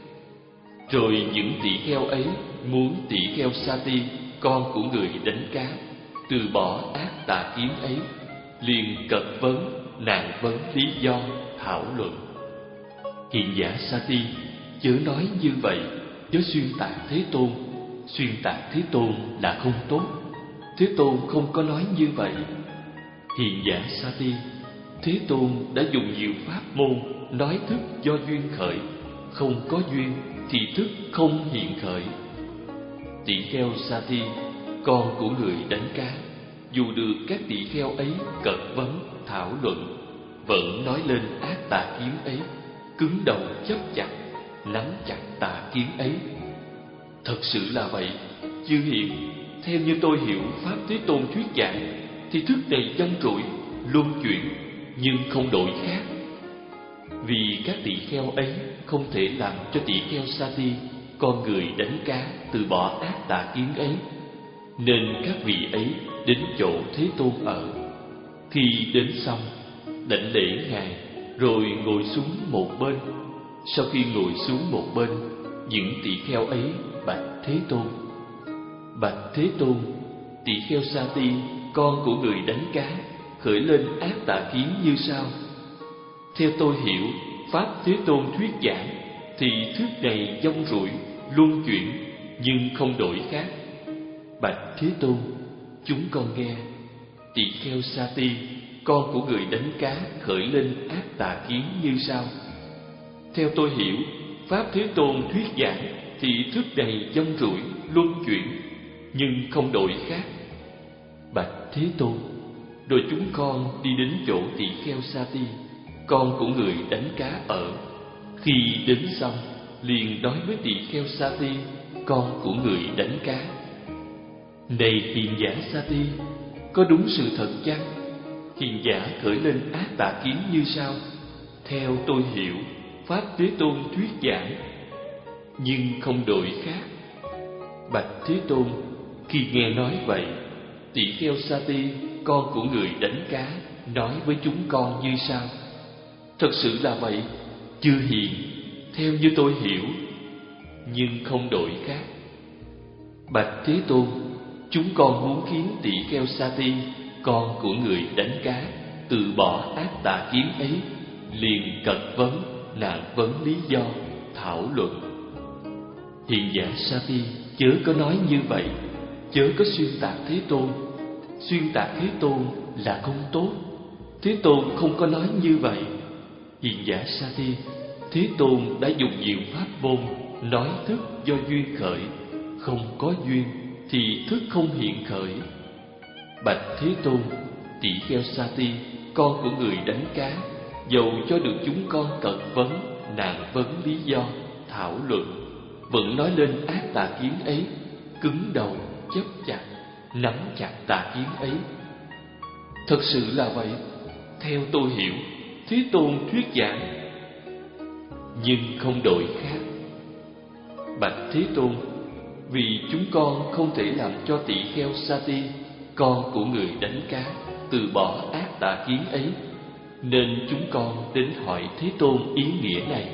Rồi những tỷ kheo ấy muốn tỷ kheo Sati, con của người đánh cá, từ bỏ ác tà kiến ấy, liền cật vấn, nạn vấn lý do, thảo luận. Hiền giả Sati, chớ nói như vậy, chớ xuyên tạc Thế Tôn. Xuyên tạc Thế Tôn là không tốt. Thế Tôn không có nói như vậy. Hiền giả Sati, Thế Tôn đã dùng nhiều pháp môn nói thức do duyên khởi, không có duyên thì thức không hiện khởi. Tỷ kheo Sati, con của người đánh cá, dù được các tỷ kheo ấy cật vấn, thảo luận, vẫn nói lên ác tà kiến ấy, cứng đầu chấp chặt, nắm chặt tà kiến ấy. Thật sự là vậy. Chư hiền, theo như tôi hiểu Pháp Thế Tôn thuyết giảng, thì thức này vong rủi, luân chuyển nhưng không đổi khác. Vì các tỷ kheo ấy không thể làm cho tỷ kheo Sati, con người đánh cá, từ bỏ ác tà kiến ấy, nên các vị ấy đến chỗ Thế Tôn ở. Khi đến xong, đảnh lễ Ngài, rồi ngồi xuống một bên. Sau khi ngồi xuống một bên, những tỷ kheo ấy bạch Thế Tôn: Bạch Thế Tôn, tỷ kheo Sati, con của người đánh cá, khởi lên ác tà kiến như sau. Theo tôi hiểu Pháp Thế Tôn thuyết giảng, thì thức này vong rủi, luân chuyển nhưng không đổi khác. Bạch Thế Tôn, chúng con nghe. Tỷ kheo Sati, con của người đánh cá, khởi lên ác tà kiến như sau. Theo tôi hiểu Pháp Thế Tôn thuyết giảng, thì thức này vong rủi, luân chuyển nhưng không đổi khác. Bạch Thế Tôn, rồi chúng con đi đến chỗ tỷ kheo Sati, con của người đánh cá ở. Khi đến xong, liền nói với tỷ kheo Sati, con của người đánh cá: Này hiền giả Sati, có đúng sự thật chăng? Hiền giả khởi lên ác tà kiến như sau. Theo tôi hiểu Pháp Thế Tôn thuyết giảng, nhưng không đổi khác. Bạch Thế Tôn, khi nghe nói vậy, tỷ kheo Sati, con của người đánh cá, nói với chúng con như sau. Thật sự là vậy. Chư hiền, theo như tôi hiểu, nhưng không đổi khác. Bạch Thế Tôn, chúng con muốn khiến tỷ kheo Sati, con của người đánh cá, từ bỏ ác tà kiến ấy, liền cật vấn, nạn vấn lý do, thảo luận. Hiền giả Sati, chớ có nói như vậy, chớ có xuyên tạc Thế Tôn. Xuyên tạc Thế Tôn là không tốt. Thế Tôn không có nói như vậy. Hiền giả Sati, Thế Tôn đã dùng nhiều pháp môn nói thức do duyên khởi, không có duyên thì thức không hiện khởi. Bạch Thế Tôn, tỷ kheo Sati, con của người đánh cá, dầu cho được chúng con cật vấn, nạn vấn lý do, thảo luận, vẫn nói lên ác tà kiến ấy, cứng đầu chấp chặt, nắm chặt tà kiến ấy. Thật sự là vậy. Theo tôi hiểu Thế Tôn thuyết giảng, nhưng không đổi khác. Bạch Thế Tôn, vì chúng con không thể làm cho tỷ kheo Sati, con của người đánh cá, từ bỏ ác tà kiến ấy, nên chúng con đến hỏi Thế Tôn ý nghĩa này.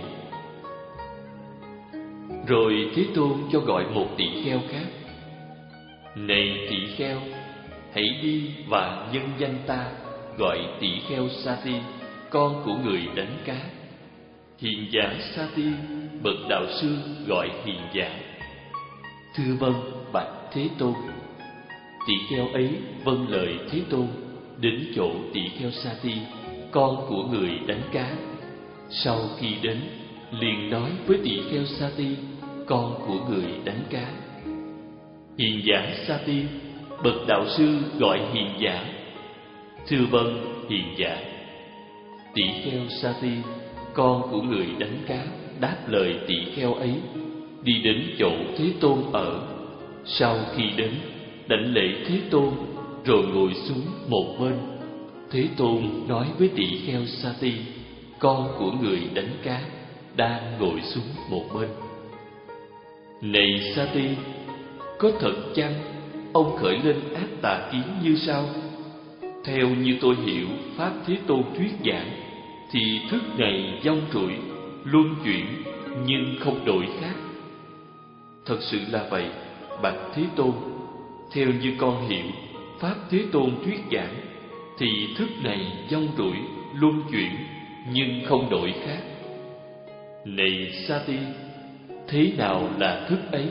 Rồi Thế Tôn cho gọi một tỷ kheo khác. Này tỷ kheo, hãy đi và nhân danh ta gọi tỷ kheo Sati, con của người đánh cá. Hiền giả Sati, bậc đạo sư gọi hiền giả. Thưa vâng, bạch Thế Tôn. Tỷ kheo ấy vâng lời Thế Tôn, đến chỗ tỷ kheo Sati, con của người đánh cá. Sau khi đến, liền nói với tỷ kheo Sati, con của người đánh cá. Hiền giả Sati, bậc đạo sư gọi hiền giả. Thưa vâng, hiền giả. Tỷ kheo Sati, con của người đánh cá, đáp lời tỷ kheo ấy, đi đến chỗ Thế Tôn ở. Sau khi đến, đảnh lễ Thế Tôn, rồi ngồi xuống một bên. Thế Tôn nói với tỷ kheo Sati, con của người đánh cá, đang ngồi xuống một bên: Này Sati, có thật chăng ông khởi lên ác tà kiến như sau: theo như tôi hiểu Pháp Thế Tôn thuyết giảng, thì thức này vong rủi, luân chuyển, nhưng không đổi khác. Thật sự là vậy, bạch Thế Tôn. Theo như con hiểu Pháp Thế Tôn thuyết giảng, thì thức này vong rủi, luân chuyển, nhưng không đổi khác. Này Sa-ti, thế nào là thức ấy?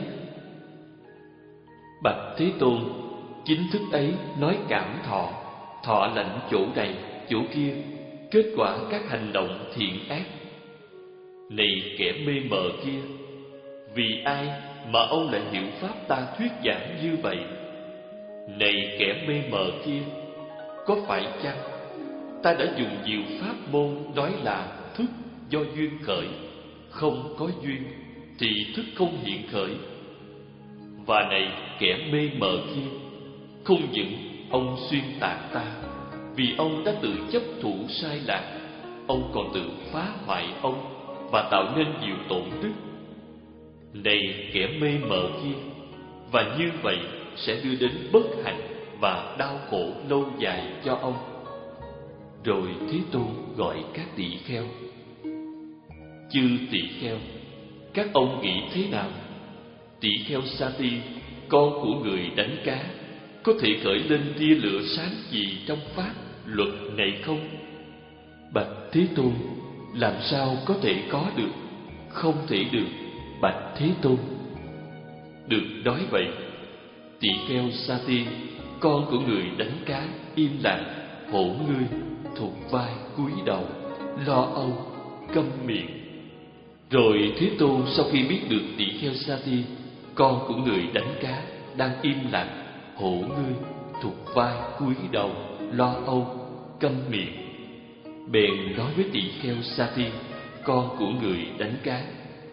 Bạch Thế Tôn, chính thức ấy nói cảm thọ, thọ lãnh chỗ này, chỗ kia, kết quả các hành động thiện ác. Này kẻ mê mờ kia, vì ai mà ông lại hiểu Pháp ta thuyết giảng như vậy? Này kẻ mê mờ kia, có phải chăng ta đã dùng nhiều pháp môn nói là thức do duyên khởi, không có duyên thì thức không hiện khởi? Và này kẻ mê mờ kia, không những ông xuyên tạc ta, vì ông đã tự chấp thủ sai lạc, ông còn tự phá hoại ông và tạo nên nhiều tổn đức. Này kẻ mê mờ kia, và như vậy sẽ đưa đến bất hạnh và đau khổ lâu dài cho ông. Rồi Thế Tôn gọi các tỳ kheo: chư tỳ kheo, các ông nghĩ thế nào? Tỳ kheo Sa-ti, con của người đánh cá, có thể khởi lên tia lửa sáng gì trong pháp luật này không? Bạch Thế Tôn, làm sao có thể có được? Không thể được, bạch Thế Tôn. Được nói vậy, tỳ kheo Sa-ti, con của người đánh cá, im lặng, hổ ngươi, thụt vai cúi đầu, lo âu, câm miệng. Rồi Thế Tôn sau khi biết được tỳ kheo Sa-ti, con của người đánh cá, đang im lặng, hổ ngươi, thụt vai cúi đầu, lo âu, câm miệng, bèn nói với tỳ kheo Sa-ti, con của người đánh cá: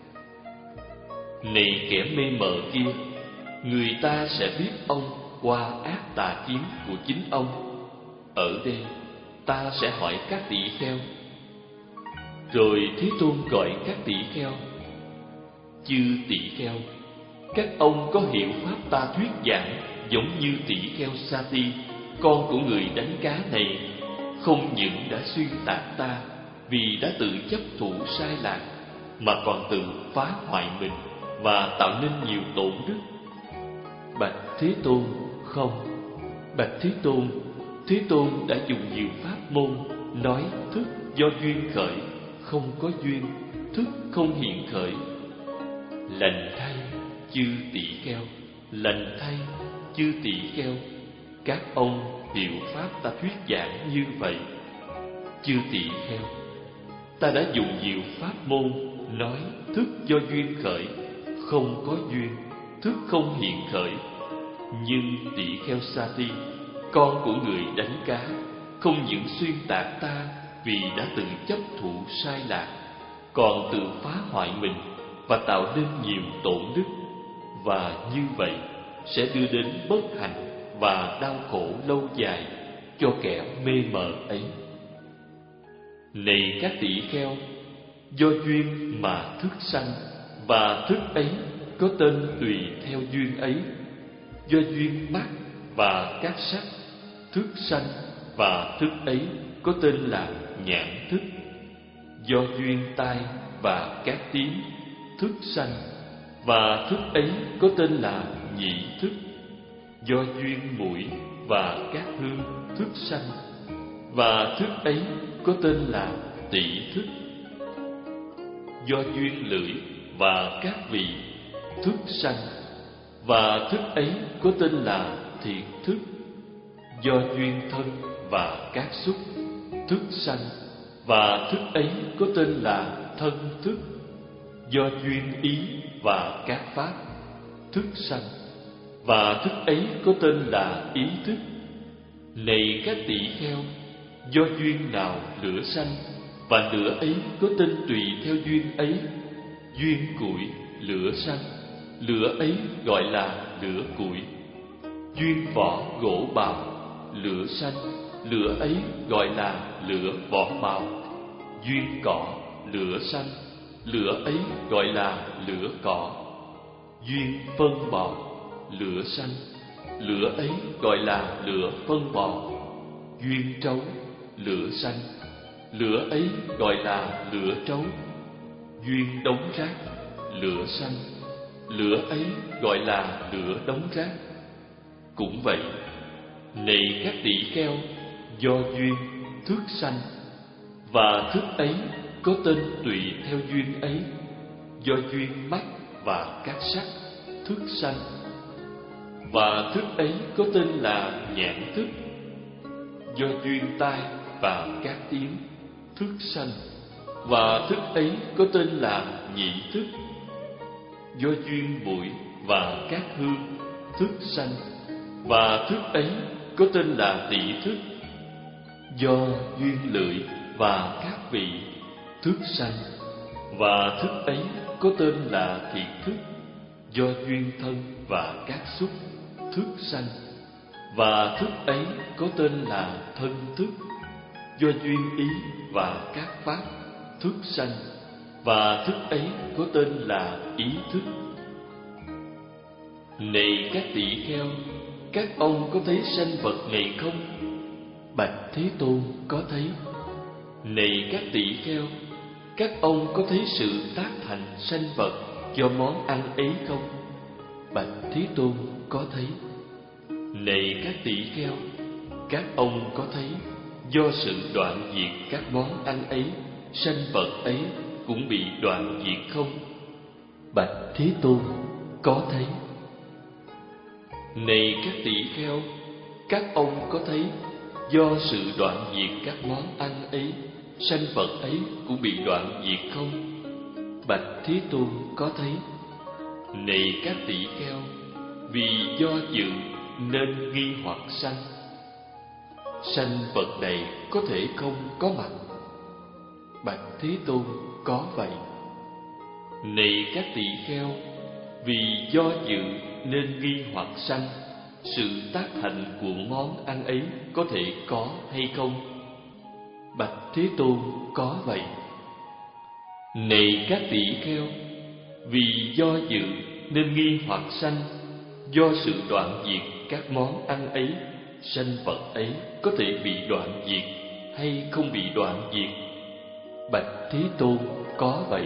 này kẻ mê mờ kia, người ta sẽ biết ông qua ác tà kiến của chính ông. Ở đây ta sẽ hỏi các tỳ kheo. Rồi Thế Tôn gọi các tỳ kheo: chư tỳ kheo, các ông có hiểu pháp ta thuyết giảng giống như tỳ kheo Sa-ti, con của người đánh cá này, không những đã xuyên tạc ta vì đã tự chấp thủ sai lạc, mà còn tự phá hoại mình và tạo nên nhiều tổn đức? Bạch Thế Tôn, không. Bạch Thế Tôn, Thế Tôn đã dùng nhiều pháp môn nói thức do duyên khởi, không có duyên, thức không hiện khởi. Lành thay chư tỳ kheo, lành thay chư tỳ kheo, các ông hiểu pháp ta thuyết giảng như vậy. Chư tỳ kheo, ta đã dùng nhiều pháp môn nói thức do duyên khởi, không có duyên, thức không hiện khởi. Nhưng tỳ kheo Sa-ti, con của người đánh cá, không những xuyên tạc ta vì đã tự chấp thủ sai lạc, còn tự phá hoại mình và tạo nên nhiều tổn đức, và như vậy sẽ đưa đến bất hạnh và đau khổ lâu dài cho kẻ mê mờ ấy. Này các tỳ kheo, do duyên mà thức sanh, và thức ấy có tên tùy theo duyên ấy. Do duyên mắt và các sắc, thức sanh, và thức ấy có tên là nhãn thức. Do duyên tai và các tiếng, thức sanh, và thức ấy có tên là nhị thức. Do duyên mũi và các hương, thức sanh, và thức ấy có tên là tỷ thức. Do duyên lưỡi và các vị, thức sanh, và thức ấy có tên là thiệt thức. Do duyên thân và các xúc, thức sanh, và thức ấy có tên là thân thức. Do duyên ý và các pháp, thức sanh, và thức ấy có tên là ý thức. Này các tỳ kheo, do duyên nào lửa sanh, và lửa ấy có tên tùy theo duyên ấy. Duyên củi, lửa sanh, lửa ấy gọi là lửa củi. Duyên vỏ gỗ bào, lửa sanh, lửa ấy gọi là lửa vỏ bào. Duyên cỏ, lửa sanh, lửa ấy gọi là lửa cỏ. Duyên phân bò, lửa sanh, lửa ấy gọi là lửa phân bò. Duyên trấu, lửa xanh, lửa ấy gọi là lửa trấu. Duyên đống rác, lửa xanh, lửa ấy gọi là lửa đống rác. Cũng vậy, này các tỷ kheo, do duyên thước sanh, và thước ấy có tên tùy theo duyên ấy. Do duyên mắt và các sắc, thước sanh, và thước ấy có tên là nhãn thức. Do duyên tai và các tiếng, thước sanh, và thước ấy có tên là nhị thức. Do duyên mũi và các hương, thước sanh, và thước ấy có tên là tỷ thức. Do duyên lưỡi và các vị, thước sanh, và thức ấy có tên là thiệt thức. Do duyên thân và các xúc, thức sanh, và thức ấy có tên là thân thức. Do duyên ý và các pháp, thức sanh, và thức ấy có tên là ý thức. Này các tỷ kheo, các ông có thấy sanh vật này không? Bạch Thế Tôn, có thấy. Này các tỷ kheo, các ông có thấy sự tác thành sanh vật do món ăn ấy không? Bạch Thế Tôn, có thấy. Này các tỷ kheo, các ông có thấy do sự đoạn diệt các món ăn ấy, sanh vật ấy cũng bị đoạn diệt không? Bạch Thế Tôn, có thấy. Này các tỷ kheo, các ông có thấy do sự đoạn diệt các món ăn ấy, sanh vật ấy cũng bị đoạn diệt không? Bạch Thế Tôn, có thấy. Này các tỷ kheo, vì do dự nên nghi hoặc sanh. Sanh vật này có thể không có mặt. Bạch Thế Tôn, có vậy. Này các tỷ kheo, vì do dự nên nghi hoặc sanh. Sự tác thành của món ăn ấy có thể có hay không? Bạch Thế Tôn, có vậy. Này các tỷ kheo, vì do dự nên nghi hoặc sanh. Do sự đoạn diệt các món ăn ấy, sanh vật ấy có thể bị đoạn diệt hay không bị đoạn diệt? Bạch Thế Tôn, có vậy.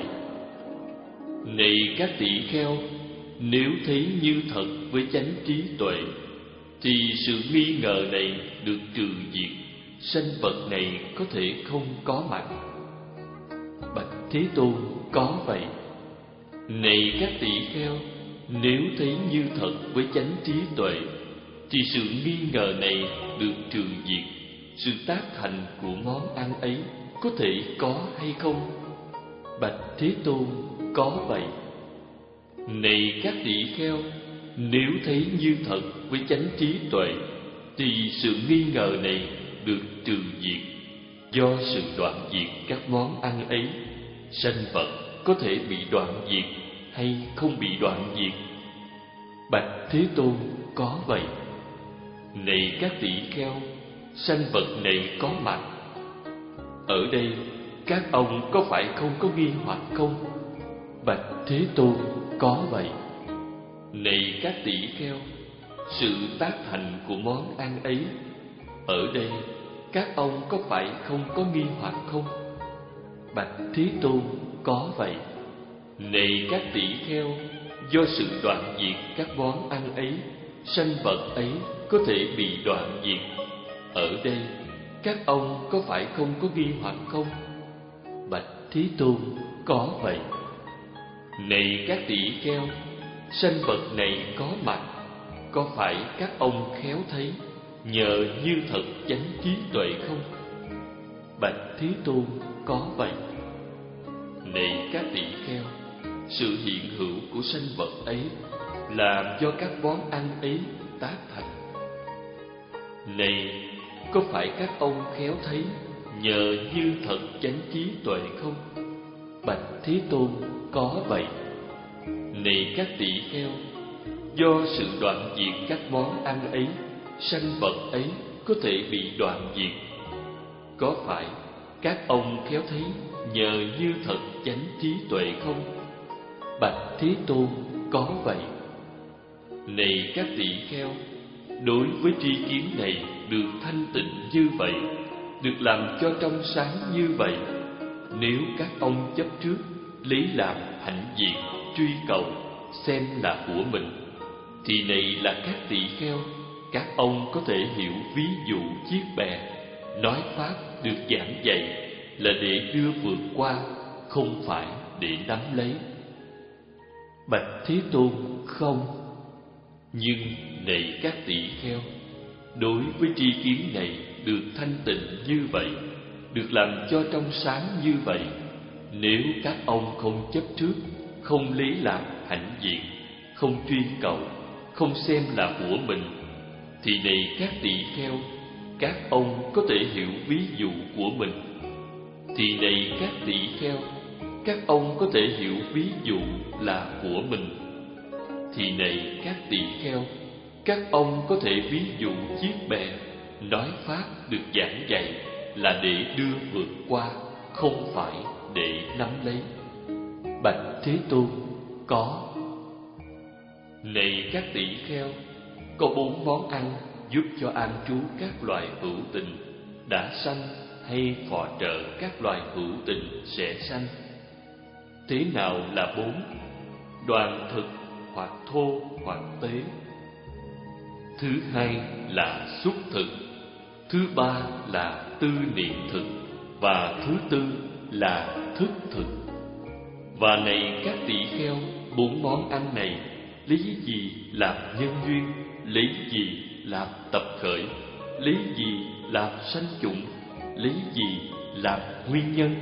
Này các tỷ kheo, nếu thấy như thật với chánh trí tuệ, thì sự nghi ngờ này được trừ diệt, sanh vật này có thể không có mặt. Bạch Thế Tôn, có vậy. Này các tỷ kheo, nếu thấy như thật với chánh trí tuệ, thì sự nghi ngờ này được trừ diệt, sự tác thành của món ăn ấy có thể có hay không? Bạch Thế Tôn, có vậy. Này các tỷ kheo, nếu thấy như thật với chánh trí tuệ, thì sự nghi ngờ này được trừ diệt, do sự đoạn diệt các món ăn ấy, sanh vật có thể bị đoạn diệt hay không bị đoạn diệt? Bạch Thế Tôn, có vậy. Này các tỷ kheo, sanh vật này có mặt. Ở đây các ông có phải không có nghi hoặc không? Bạch Thế Tôn, có vậy. Này các tỷ kheo, sự tác thành của món ăn ấy, ở đây các ông có phải không có nghi hoặc không? Bạch Thế Tôn, có vậy. Này các tỷ kheo, do sự đoạn diệt các món ăn ấy, sanh vật ấy có thể bị đoạn diệt. Ở đây các ông có phải không có nghi hoặc không? Bạch Thế Tôn, có vậy. Này các tỷ kheo, sanh vật này có mặt, có phải các ông khéo thấy nhờ như thật chánh trí tuệ không? Bạch Thế Tôn, có vậy. Này các tỷ kheo, sự hiện hữu của sanh vật ấy là do các món ăn ấy tác thành. Này, có phải các ông khéo thấy nhờ như thật chánh trí tuệ không? Bạch Thế Tôn, có vậy. Này các tỷ kheo, do sự đoạn diệt các món ăn ấy, sanh vật ấy có thể bị đoạn diệt. Có phải các ông khéo thấy nhờ như thật chánh trí tuệ không? Bạch Thế Tôn, có vậy. Này các tỷ kheo, Đối với tri kiến này được thanh tịnh như vậy, được làm cho trong sáng như vậy, nếu các ông chấp trước, lấy làm hãnh diện, truy cầu, xem là của mình, thì này là các tỳ kheo, các ông có thể hiểu ví dụ chiếc bè, nói pháp được giảng dạy là để đưa vượt qua, không phải để nắm lấy. Bạch Thế Tôn, không. Nhưng này các tỳ kheo, đối với tri kiến này được thanh tịnh như vậy, được làm cho trong sáng như vậy, nếu các ông không chấp trước, không lấy làm hãnh diện, không truy cầu, không xem là của mình, thì này các tỳ kheo, các ông có thể hiểu ví dụ của mình. Thì này các tỳ kheo, các ông có thể hiểu ví dụ là của mình. Thì này các tỳ kheo, các ông có thể ví dụ chiếc bè, nói pháp được giảng dạy là để đưa vượt qua, không phải để nắm lấy. Bạch Thế Tôn, có. Này các tỳ kheo, có bốn món ăn giúp cho an trú các loài hữu tình đã sanh hay phò trợ các loài hữu tình sẽ sanh. Thế nào là bốn? Đoàn thực, hoặc thô hoặc tế. Thứ hai là xúc thực. Thứ ba là tư niệm thực. Và thứ tư là thức thực. Và này các tỳ kheo, bốn món ăn này lấy gì làm nhân duyên, lấy gì làm tập khởi, lấy gì làm sanh chủng, lấy gì làm nguyên nhân?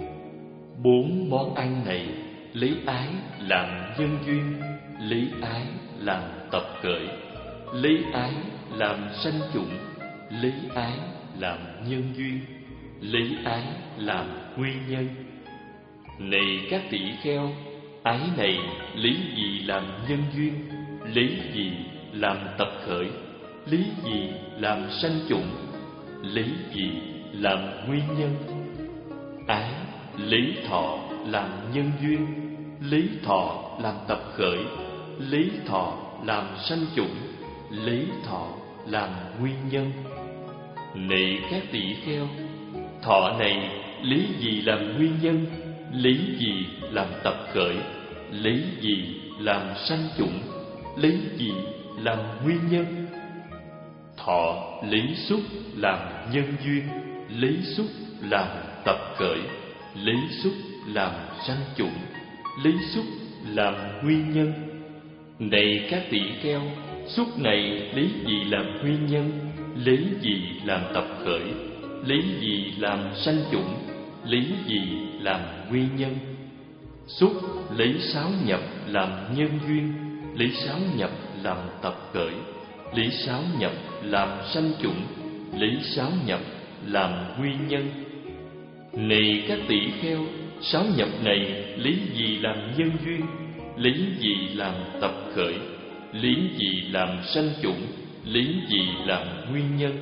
Bốn món ăn này lấy ái làm nhân duyên, lấy ái làm tập khởi, lấy ái làm sanh chủng, lấy ái làm nhân duyên, lấy ái làm nguyên nhân. Này các tỳ kheo, ái này lấy gì làm nhân duyên, lấy gì làm tập khởi, lấy gì làm sanh chủng, lấy gì làm nguyên nhân? Ái lấy thọ làm nhân duyên, lấy thọ làm tập khởi, lấy thọ làm sanh chủng, lấy thọ làm nguyên nhân. Này các tỳ kheo, thọ này lấy gì làm nguyên nhân, lấy gì làm tập khởi, lấy gì làm sanh chủng, lấy gì làm nguyên nhân? Thọ lấy xúc làm nhân duyên, lấy xúc làm tập khởi, lấy xúc làm sanh chủng, lấy xúc làm nguyên nhân. Này các tỳ kheo, xúc này lấy gì làm nguyên nhân, lấy gì làm tập khởi, lấy gì làm sanh chủng, lấy gì làm nguyên nhân? Xúc lấy sáu nhập làm nhân duyên, lấy sáu nhập làm tập khởi, lấy sáu nhập làm sanh chủng, lấy sáu nhập làm nguyên nhân. Này các tỳ kheo, sáu nhập này lấy gì làm nhân duyên, lấy gì làm tập khởi, lấy gì làm sanh chủng, lấy gì làm nguyên nhân?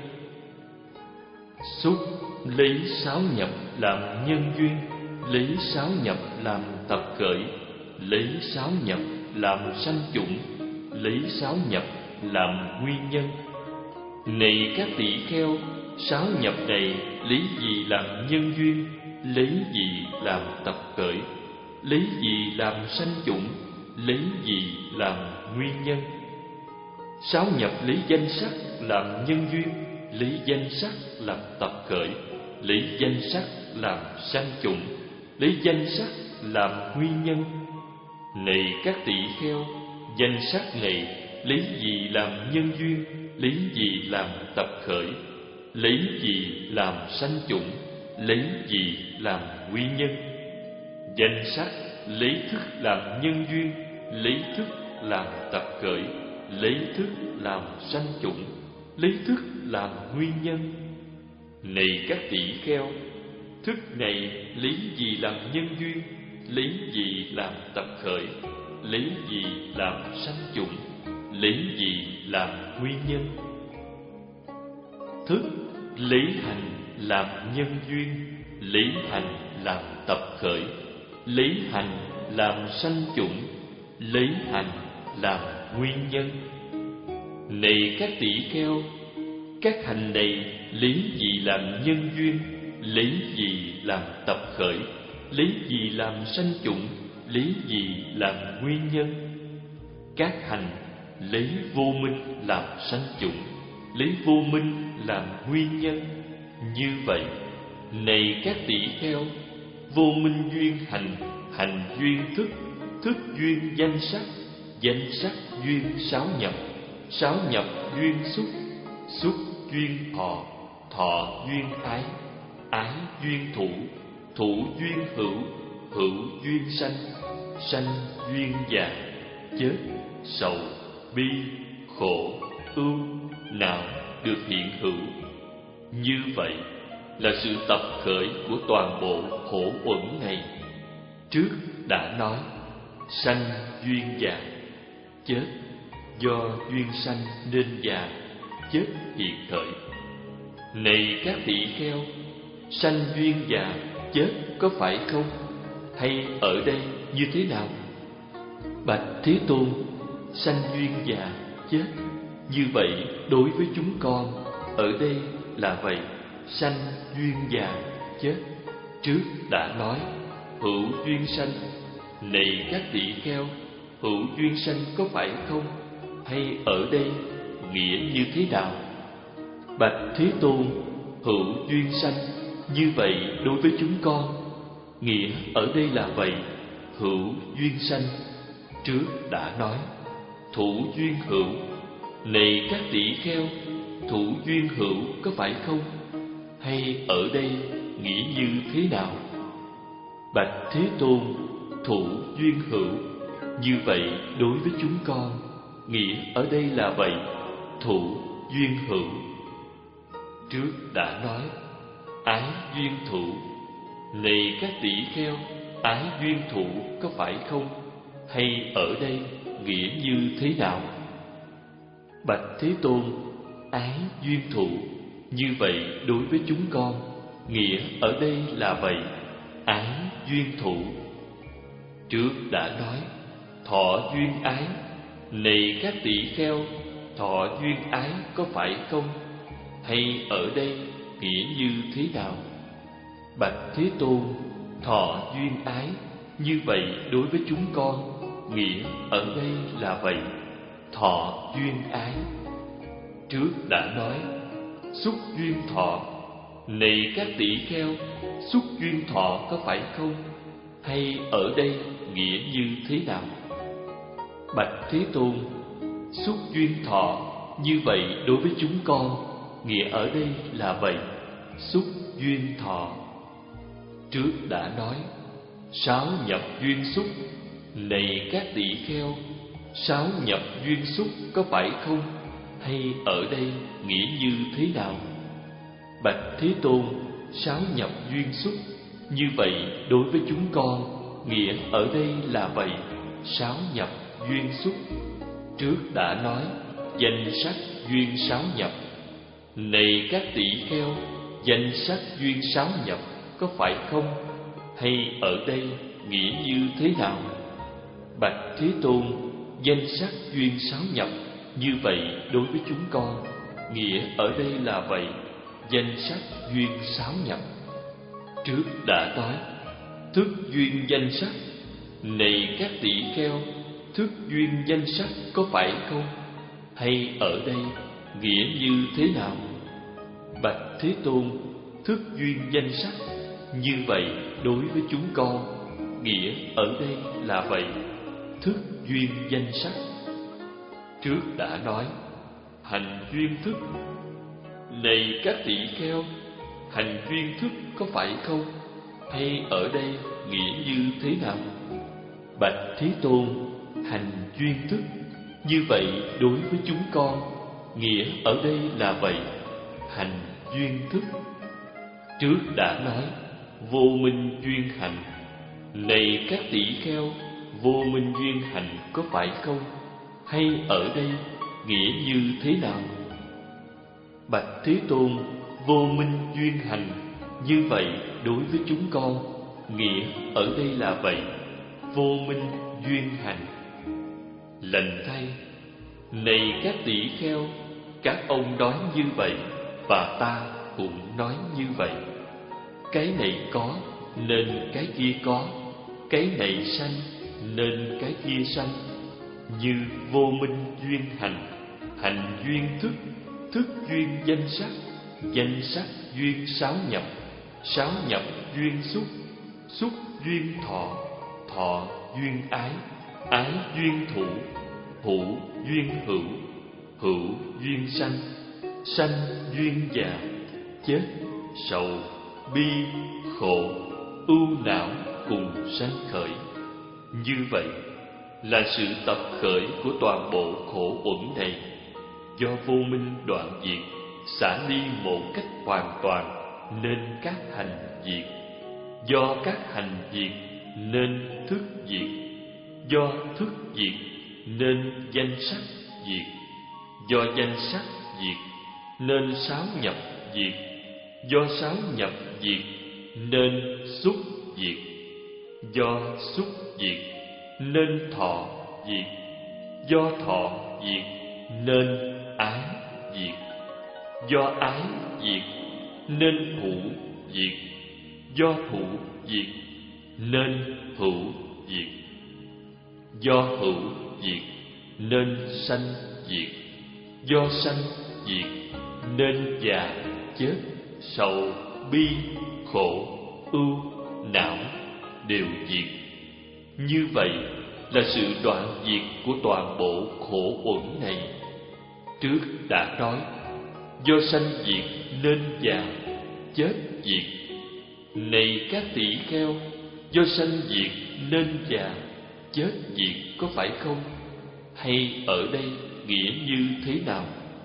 Xúc lấy sáu nhập làm nhân duyên, lấy sáu nhập làm tập khởi, lấy sáu nhập làm sanh chủng, lấy sáu nhập làm nguyên nhân. Này các tỳ kheo, sáu nhập này lấy gì làm nhân duyên, lấy gì làm tập khởi, lấy gì làm sanh chủng, lấy gì làm nguyên nhân? Sáu nhập lấy danh sắc làm nhân duyên, lấy danh sắc làm tập khởi, lấy danh sắc làm sanh chủng, lấy danh sắc làm nguyên nhân. Này các tỳ kheo, danh sắc này lấy gì làm nhân duyên, lấy gì làm tập khởi, lấy gì làm sanh chủng, lấy gì làm nguyên nhân? Danh sắc lấy thức làm nhân duyên, lấy thức làm tập khởi, lấy thức làm sanh chủng, lấy thức làm nguyên nhân. Này các tỳ kheo, thức này lấy gì làm nhân duyên, lấy gì làm tập khởi, lấy gì làm sanh chủng, lấy gì làm nguyên nhân? Thức lấy hành làm nhân duyên, lấy hành làm tập khởi, lấy hành làm sanh chủng, lấy hành làm nguyên nhân. Này các tỷ kheo, các hành này lấy gì làm nhân duyên, lấy gì làm tập khởi, lấy gì làm sanh chủng, lấy gì làm nguyên nhân? Các hành lấy vô minh làm sanh chủng, lấy vô minh làm nguyên nhân. Như vậy, này các tỷ kheo, vô minh duyên hành, hành duyên thức, thức duyên danh sắc, danh sắc duyên sáu nhập, sáu nhập duyên xúc, xúc duyên thọ, thọ duyên ái, ái duyên thủ, thủ duyên hữu, hữu duyên sanh, sanh duyên già, chết, sầu, bi, khổ, ưu, não được hiện hữu. Như vậy là sự tập khởi của toàn bộ khổ uẩn này. Trước đã nói, sanh duyên già, chết do duyên sanh nên già, chết hiện khởi. Này các tỷ kheo, sanh duyên già, chết có phải không? Hay ở đây như thế nào? Bạch Thế Tôn, sanh duyên già, chết, như vậy đối với chúng con, ở đây là vậy. Sanh duyên già, chết, trước đã nói, hữu duyên sanh. Này các tỷ kheo, hữu duyên sanh có phải không? Hay ở đây nghĩa như thế nào? Bạch Thế Tôn, hữu duyên sanh, như vậy đối với chúng con, nghĩa ở đây là vậy. Hữu duyên sanh, trước đã nói, thủ duyên hữu. Này các tỷ kheo, thủ duyên hữu có phải không? Hay ở đây nghĩa như thế nào? Bạch Thế Tôn, thủ duyên hữu, như vậy đối với chúng con, nghĩa ở đây là vậy. Thủ duyên hữu, trước đã nói, ái duyên thủ. Này các tỷ kheo, ái duyên thủ có phải không? Hay ở đây nghĩa như thế nào? Bạch Thế Tôn, ái duyên thủ, như vậy đối với chúng con, nghĩa ở đây là vậy. Ái duyên thủ, trước đã nói, thọ duyên ái. Này các tỷ kheo, thọ duyên ái có phải không? Hay ở đây nghĩa như thế nào? Bạch Thế Tôn, thọ duyên ái, như vậy đối với chúng con, nghĩa ở đây là vậy. Thọ duyên ái, trước đã nói, xúc duyên thọ. Này các tỷ kheo, xúc duyên thọ có phải không? Hay ở đây nghĩa như thế nào? Bạch Thế Tôn, xúc duyên thọ, như vậy đối với chúng con, nghĩa ở đây là vậy. Xúc duyên thọ, trước đã nói, sáu nhập duyên xúc. Này các tỷ kheo, sáu nhập duyên xúc có phải không? Hay ở đây nghĩa như thế nào? Bạch Thế Tôn, sáu nhập duyên xúc, như vậy đối với chúng con, nghĩa ở đây là vậy. Sáu nhập duyên xúc, trước đã nói, danh sắc duyên sáu nhập. Này các tỷ kheo, danh sắc duyên sáu nhập có phải không? Hay ở đây nghĩa như thế nào? Bạch Thế Tôn, danh sắc duyên sáu nhập, như vậy đối với chúng con, nghĩa ở đây là vậy. Danh sắc duyên sáu nhập, trước đã nói, thức duyên danh sắc. Này các tỷ kheo, thức duyên danh sắc có phải không? Hay ở đây nghĩa như thế nào? Bạch Thế Tôn, thức duyên danh sắc, như vậy đối với chúng con, nghĩa ở đây là vậy. Thức duyên danh sắc, trước đã nói, hành duyên thức. Này các tỷ kheo, hành duyên thức có phải không? Hay ở đây nghĩa như thế nào? Bạch Thế Tôn, hành duyên thức, như vậy đối với chúng con, nghĩa ở đây là vậy. Hành duyên thức, trước đã nói, vô minh duyên hành. Này các tỷ kheo, vô minh duyên hành có phải không? Hay ở đây nghĩa như thế nào? Bạch Thế Tôn, vô minh duyên hành, như vậy đối với chúng con, nghĩa ở đây là vậy. Vô minh duyên hành. Lành thay, Này các tỷ kheo, các ông nói như vậy và ta cũng nói như vậy. Cái này có nên cái kia có, cái này sanh nên cái kia sanh. Như vô minh duyên hành, hành duyên thức, thức duyên danh sắc, danh sắc duyên sáu nhập, sáu nhập duyên xúc, xúc duyên thọ, thọ duyên ái, ái duyên thủ, thủ duyên hữu, hữu duyên sanh, sanh duyên già, chết, sầu, bi, khổ, ưu não cùng sanh khởi. Như vậy là sự tập khởi của toàn bộ khổ uẩn này, do vô minh đoạn diệt, xả ly một cách hoàn toàn nên các hành diệt, do các hành diệt nên thức diệt, do thức diệt nên danh sắc diệt, do danh sắc diệt nên sáu nhập diệt, do sáu nhập diệt nên xúc diệt, do xúc diệt nên thọ diệt, do thọ diệt nên ái diệt, do ái diệt nên thủ diệt, do thủ diệt nên hữu diệt, do hữu diệt nên sanh diệt, do sanh diệt nên già, chết, sầu, bi, khổ, ưu, não đều diệt. Như vậy là sự đoạn diệt của toàn bộ khổ uẩn này. Trước đã nói, do sanh diệt nên già, chết diệt. Này các tỷ kheo, do sanh diệt nên già, chết diệt có phải không? Hay ở đây nghĩa như thế nào?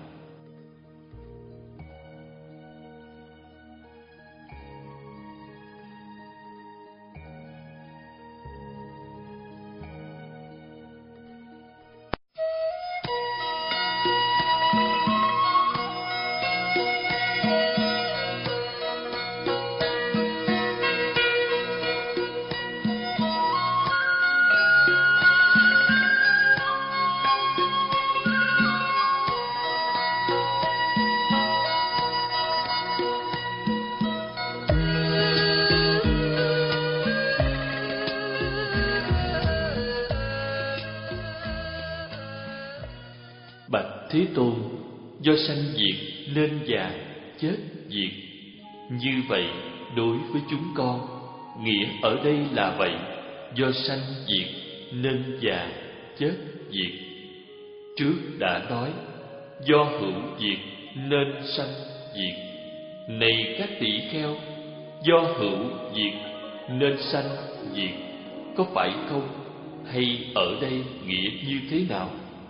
Thế Tôn, do sanh diệt nên già, chết diệt. Như vậy đối với chúng con, nghĩa ở đây là vậy, do sanh diệt nên già, chết diệt. Trước đã nói, do hữu diệt nên sanh diệt. Này các tỷ kheo, do hữu diệt nên sanh diệt, có phải không? Hay ở đây nghĩa như thế nào?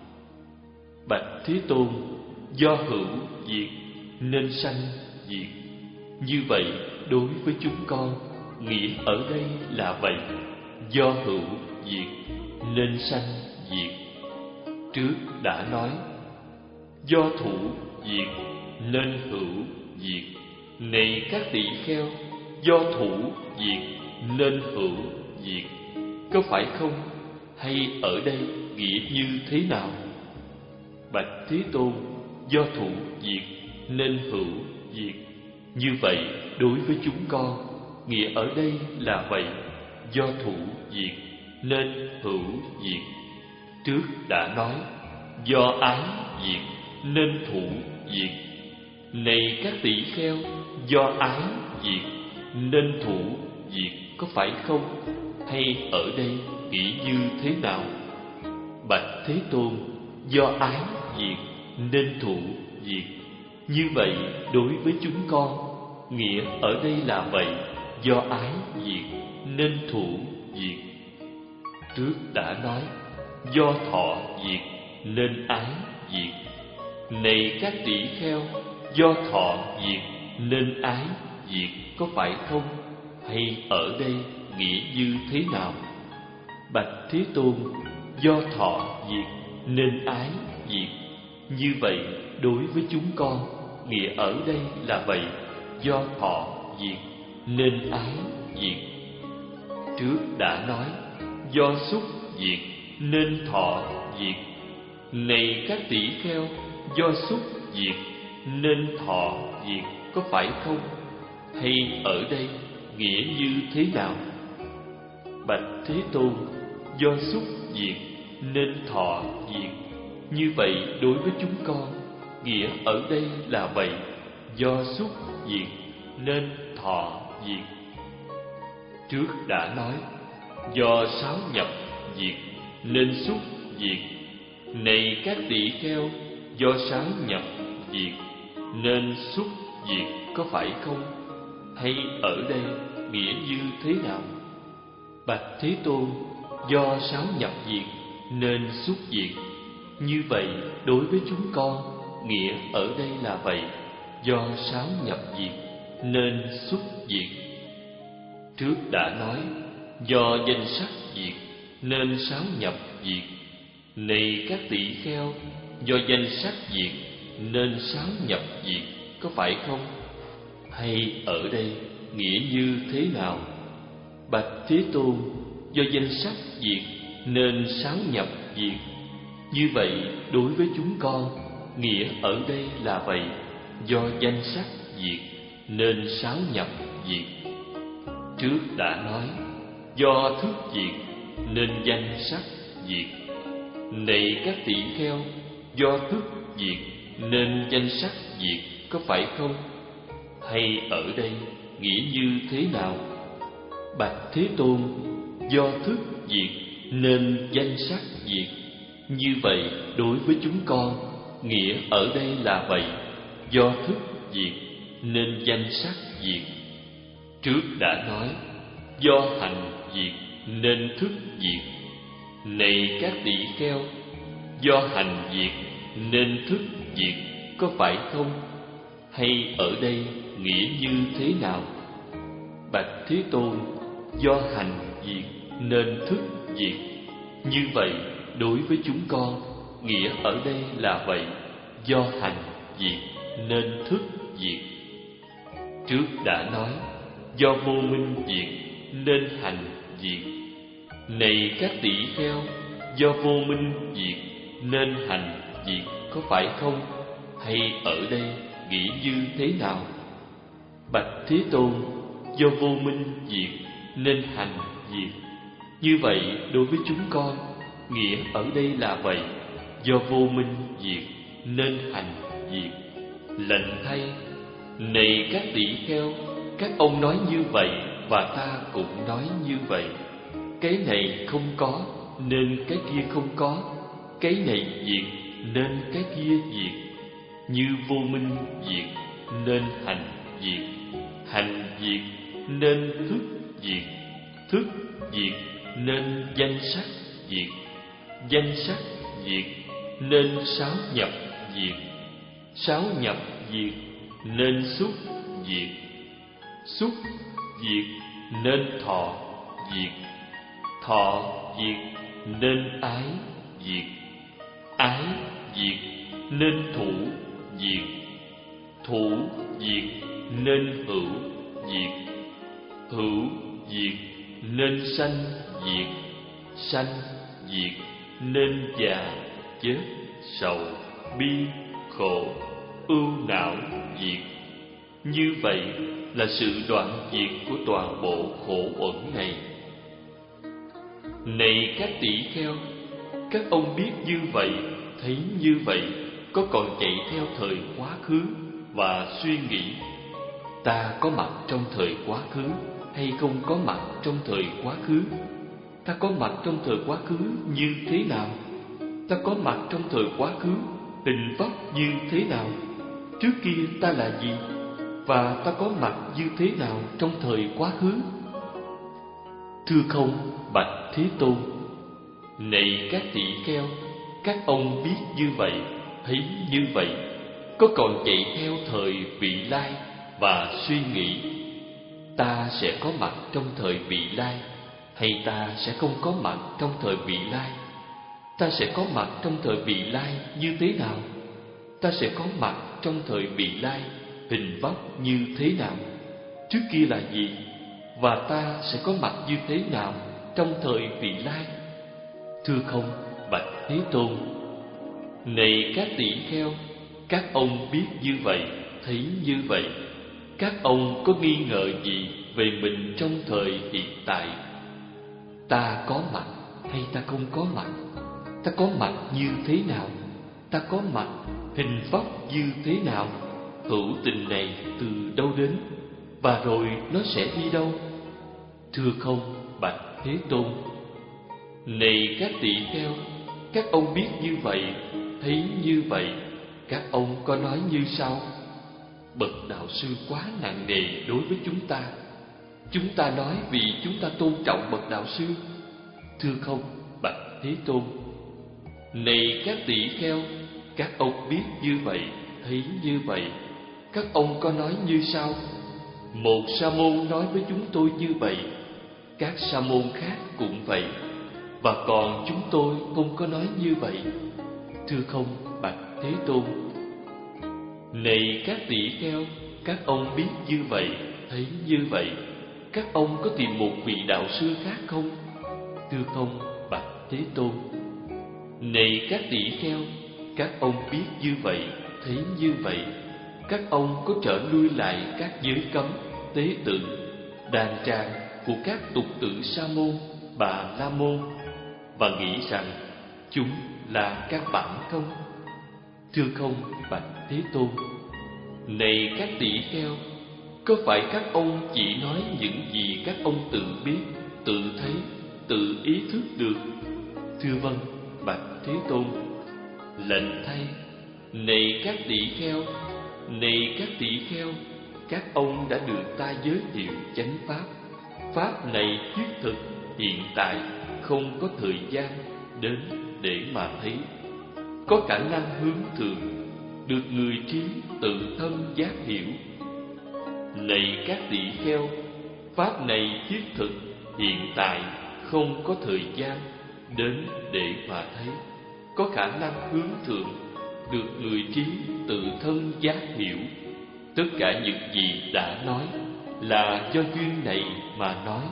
Bạch Thế Tôn, do hữu diệt nên sanh diệt. Như vậy đối với chúng con, nghĩa ở đây là vậy, do hữu diệt nên sanh diệt. Trước đã nói, do thủ diệt nên hữu diệt. Này các tỷ kheo, do thủ diệt nên hữu diệt, có phải không? Hay ở đây nghĩa như thế nào? Bạch Thế Tôn, do thủ diệt nên hữu diệt. Như vậy đối với chúng con, nghĩa ở đây là vậy, do thủ diệt nên hữu diệt. Trước đã nói, do ái diệt nên thủ diệt. Này các tỷ kheo, do ái diệt nên thủ diệt, có phải không? Hay ở đây nghĩa như thế nào? Bạch Thế Tôn, do ái diệt nên thủ diệt. Như vậy đối với chúng con, nghĩa ở đây là vậy, do ái diệt nên thủ diệt. Trước đã nói, do thọ diệt nên ái diệt. Này các tỷ kheo, do thọ diệt nên ái diệt, có phải không? Hay ở đây nghĩa như thế nào? Bạch Thế Tôn, do thọ diệt nên ái diệt. Như vậy đối với chúng con, nghĩa ở đây là vậy, do thọ diệt nên ái diệt. Trước đã nói, do xúc diệt nên thọ diệt. Này các tỷ kheo, do xúc diệt nên thọ diệt, có phải không? Hay ở đây nghĩa như thế nào? Bạch Thế Tôn, do xúc diệt nên thọ diệt, như vậy đối với chúng con, nghĩa ở đây là vậy. Do xúc diệt nên thọ diệt. Trước đã nói, do sáu nhập diệt nên xúc diệt. Này các tỷ kheo, do sáu nhập diệt nên xúc diệt, có phải không? Hay ở đây nghĩa như thế nào? Bạch Thế Tôn, do sáu nhập diệt nên xúc diệt, như vậy đối với chúng con, nghĩa ở đây là vậy. Do sáu nhập diệt nên xúc diệt. Trước đã nói, do danh sắc diệt nên sáu nhập diệt. Này các tỷ kheo, do danh sắc diệt nên sáu nhập diệt, có phải không? Hay ở đây nghĩa như thế nào? Bạch Thế Tôn, do danh sắc diệt nên sáu nhập diệt, như vậy đối với chúng con, nghĩa ở đây là vậy. Do danh sắc diệt nên sáu nhập diệt. Trước đã nói, do thức diệt nên danh sắc diệt. Này các tỷ kheo, do thức diệt nên danh sắc diệt, có phải không? Hay ở đây nghĩa như thế nào? Bạch Thế Tôn, do thức diệt nên danh sắc diệt, như vậy đối với chúng con, nghĩa ở đây là vậy. Do thức diệt nên danh sắc diệt. Trước đã nói, do hành diệt nên thức diệt. Này các tỷ kheo, do hành diệt nên thức diệt, có phải không? Hay ở đây nghĩa như thế nào? Bạch Thế Tôn, do hành diệt nên thức diệt, như vậy đối với chúng con, nghĩa ở đây là vậy. Do hành diệt nên thức diệt. Trước đã nói, do vô minh diệt nên hành diệt. Này các tỷ kheo, do vô minh diệt nên hành diệt, có phải không? Hay ở đây nghĩ như thế nào? Bạch Thế Tôn, do vô minh diệt nên hành diệt, như vậy đối với chúng con, nghĩa ở đây là vậy. Do vô minh diệt nên hành diệt. Lệnh thay, này các tỷ kheo, các ông nói như vậy và ta cũng nói như vậy. Cái này không có nên cái kia không có, cái này diệt nên cái kia diệt. Như vô minh diệt nên hành diệt, hành diệt nên thức diệt, thức diệt nên danh sắc diệt, danh sắc diệt nên sáu nhập diệt, sáu nhập diệt nên xúc diệt, xúc diệt nên thọ diệt, thọ diệt nên ái diệt, ái diệt nên thủ diệt, thủ diệt nên hữu diệt, hữu diệt nên sanh diệt, sanh diệt nên già chết sầu bi khổ ưu não diệt. Như vậy là sự đoạn diệt của toàn bộ khổ uẩn này. Này các tỷ kheo, các ông biết như vậy, thấy như vậy, có còn chạy theo thời quá khứ và suy nghĩ ta có mặt trong thời quá khứ hay không có mặt trong thời quá khứ? Ta có mặt trong thời quá khứ như thế nào? Ta có mặt trong thời quá khứ hình vóc như thế nào? Trước kia ta là gì? Và ta có mặt như thế nào trong thời quá khứ? Thưa không, bạch Thế Tôn. Này các tỷ kheo, các ông biết như vậy, thấy như vậy, có còn chạy theo thời vị lai và suy nghĩ ta sẽ có mặt trong thời vị lai hay ta sẽ không có mặt trong thời vị lai? Ta sẽ có mặt trong thời vị lai như thế nào? Ta sẽ có mặt trong thời vị lai hình vóc như thế nào? Trước kia là gì? Và ta sẽ có mặt như thế nào trong thời vị lai? Thưa không, bạch Thế Tôn. Này các tỷ kheo, các ông biết như vậy, thấy như vậy, các ông có nghi ngờ gì về mình trong thời hiện tại? Ta có mặt hay ta không có mặt? Ta có mặt như thế nào? Ta có mặt hình vóc như thế nào? Hữu tình này từ đâu đến? Và rồi nó sẽ đi đâu? Thưa không, bạch Thế Tôn. Này các tỷ kheo, các ông biết như vậy, thấy như vậy, các ông có nói như sau: bậc đạo sư quá nặng nề đối với chúng ta. Chúng ta nói vì chúng ta tôn trọng bậc đạo sư. Thưa không, bạch Thế Tôn. Này các tỷ kheo, các ông biết như vậy, thấy như vậy, các ông có nói như sau: một sa môn nói với chúng tôi như vậy, các sa môn khác cũng vậy, và còn chúng tôi không có nói như vậy. Thưa không, bạch Thế Tôn. Này các tỷ kheo, các ông biết như vậy, thấy như vậy, các ông có tìm một vị đạo sư khác không? Thưa không, bạch Thế Tôn. Này các tỷ kheo, các ông biết như vậy, thấy như vậy, các ông có trở lui lại các giới cấm, tế tự, đàn tràng của các tục tử Sa môn, Bà La môn, và nghĩ rằng chúng là các bản không? Thưa không, bạch Thế Tôn. Này các tỷ kheo, có phải các ông chỉ nói những gì các ông tự biết, tự thấy, tự ý thức được? Thưa vâng, bạch Thế Tôn. Lệnh thay. Này các tỷ kheo, này các tỷ kheo, các ông đã được ta giới thiệu chánh pháp. Pháp này thiết thực, hiện tại, không có thời gian đến để mà thấy, có khả năng hướng thượng, được người trí tự thân giác hiểu. Này các tỷ kheo, pháp này thiết thực, hiện tại, không có thời gian đến để mà thấy, có khả năng hướng thượng, được người trí tự thân giác hiểu. Tất cả những gì đã nói là do duyên này mà nói.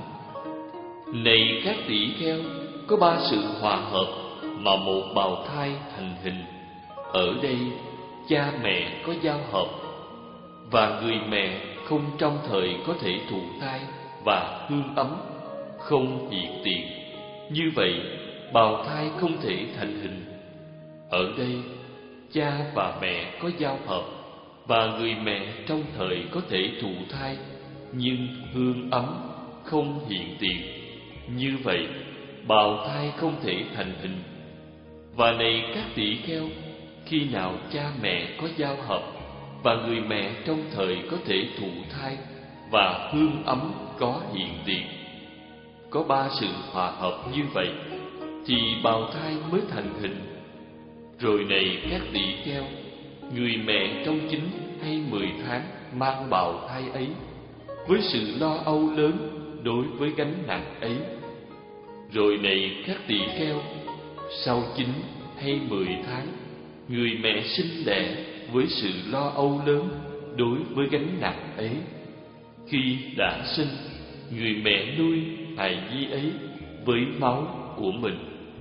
Này các tỷ kheo, có ba sự hòa hợp mà một bào thai thành hình. Ở đây, cha mẹ có giao hợp, và người mẹ không trong thời có thể thụ thai và hương ấm, không hiện tiền. Như vậy, bào thai không thể thành hình. Ở đây, cha và mẹ có giao hợp, và người mẹ trong thời có thể thụ thai, nhưng hương ấm không hiện tiền. Như vậy, bào thai không thể thành hình. Và này các tỷ kheo, khi nào cha mẹ có giao hợp, và người mẹ trong thời có thể thụ thai, và hương ấm có hiện tiền, có ba sự hòa hợp như vậy, thì bào thai mới thành hình. Rồi này các tỷ kheo, người mẹ trong chín hay mười tháng mang bào thai ấy, với sự lo âu lớn đối với gánh nặng ấy. Rồi này các tỷ kheo, sau chín hay mười tháng, người mẹ sinh đẻ với sự lo âu lớn đối với gánh nặng ấy. Khi đã sinh, người mẹ nuôi hài nhi ấy với máu của mình.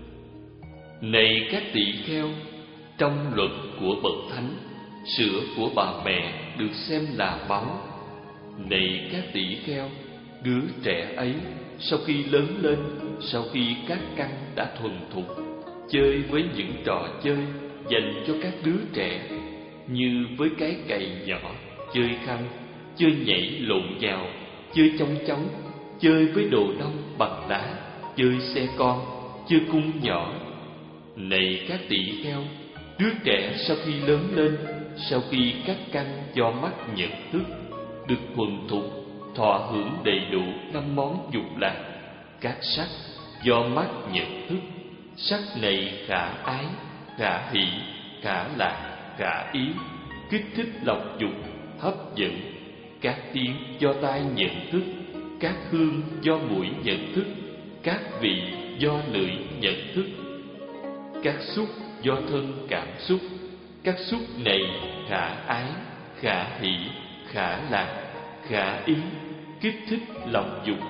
Này các tỷ kheo, trong luật của bậc thánh, sữa của bà mẹ được xem là máu. Này các tỷ kheo, đứa trẻ ấy sau khi lớn lên, sau khi các căn đã thuần thục, chơi với những trò chơi dành cho các đứa trẻ, như với cái cày nhỏ, chơi khăn, chơi nhảy lộn nhào, chơi chong chóng, chơi với đồ nông bằng đá, chơi xe con, chơi cung nhỏ. Này các tỷ kheo, đứa trẻ sau khi lớn lên, sau khi các căn do mắt nhận thức được thuần thục, thọ hưởng đầy đủ năm món dục lạc, các sắc do mắt nhận thức, sắc này khả ái, khả hỷ, khả lạc, khả ý, kích thích lòng dục, hấp dẫn. Các tiếng do tai nhận thức, các hương do mũi nhận thức, các vị do lưỡi nhận thức, các xúc do thân cảm xúc. Các xúc này khả ái, khả hỷ, khả lạc, khả ý, kích thích lòng dục.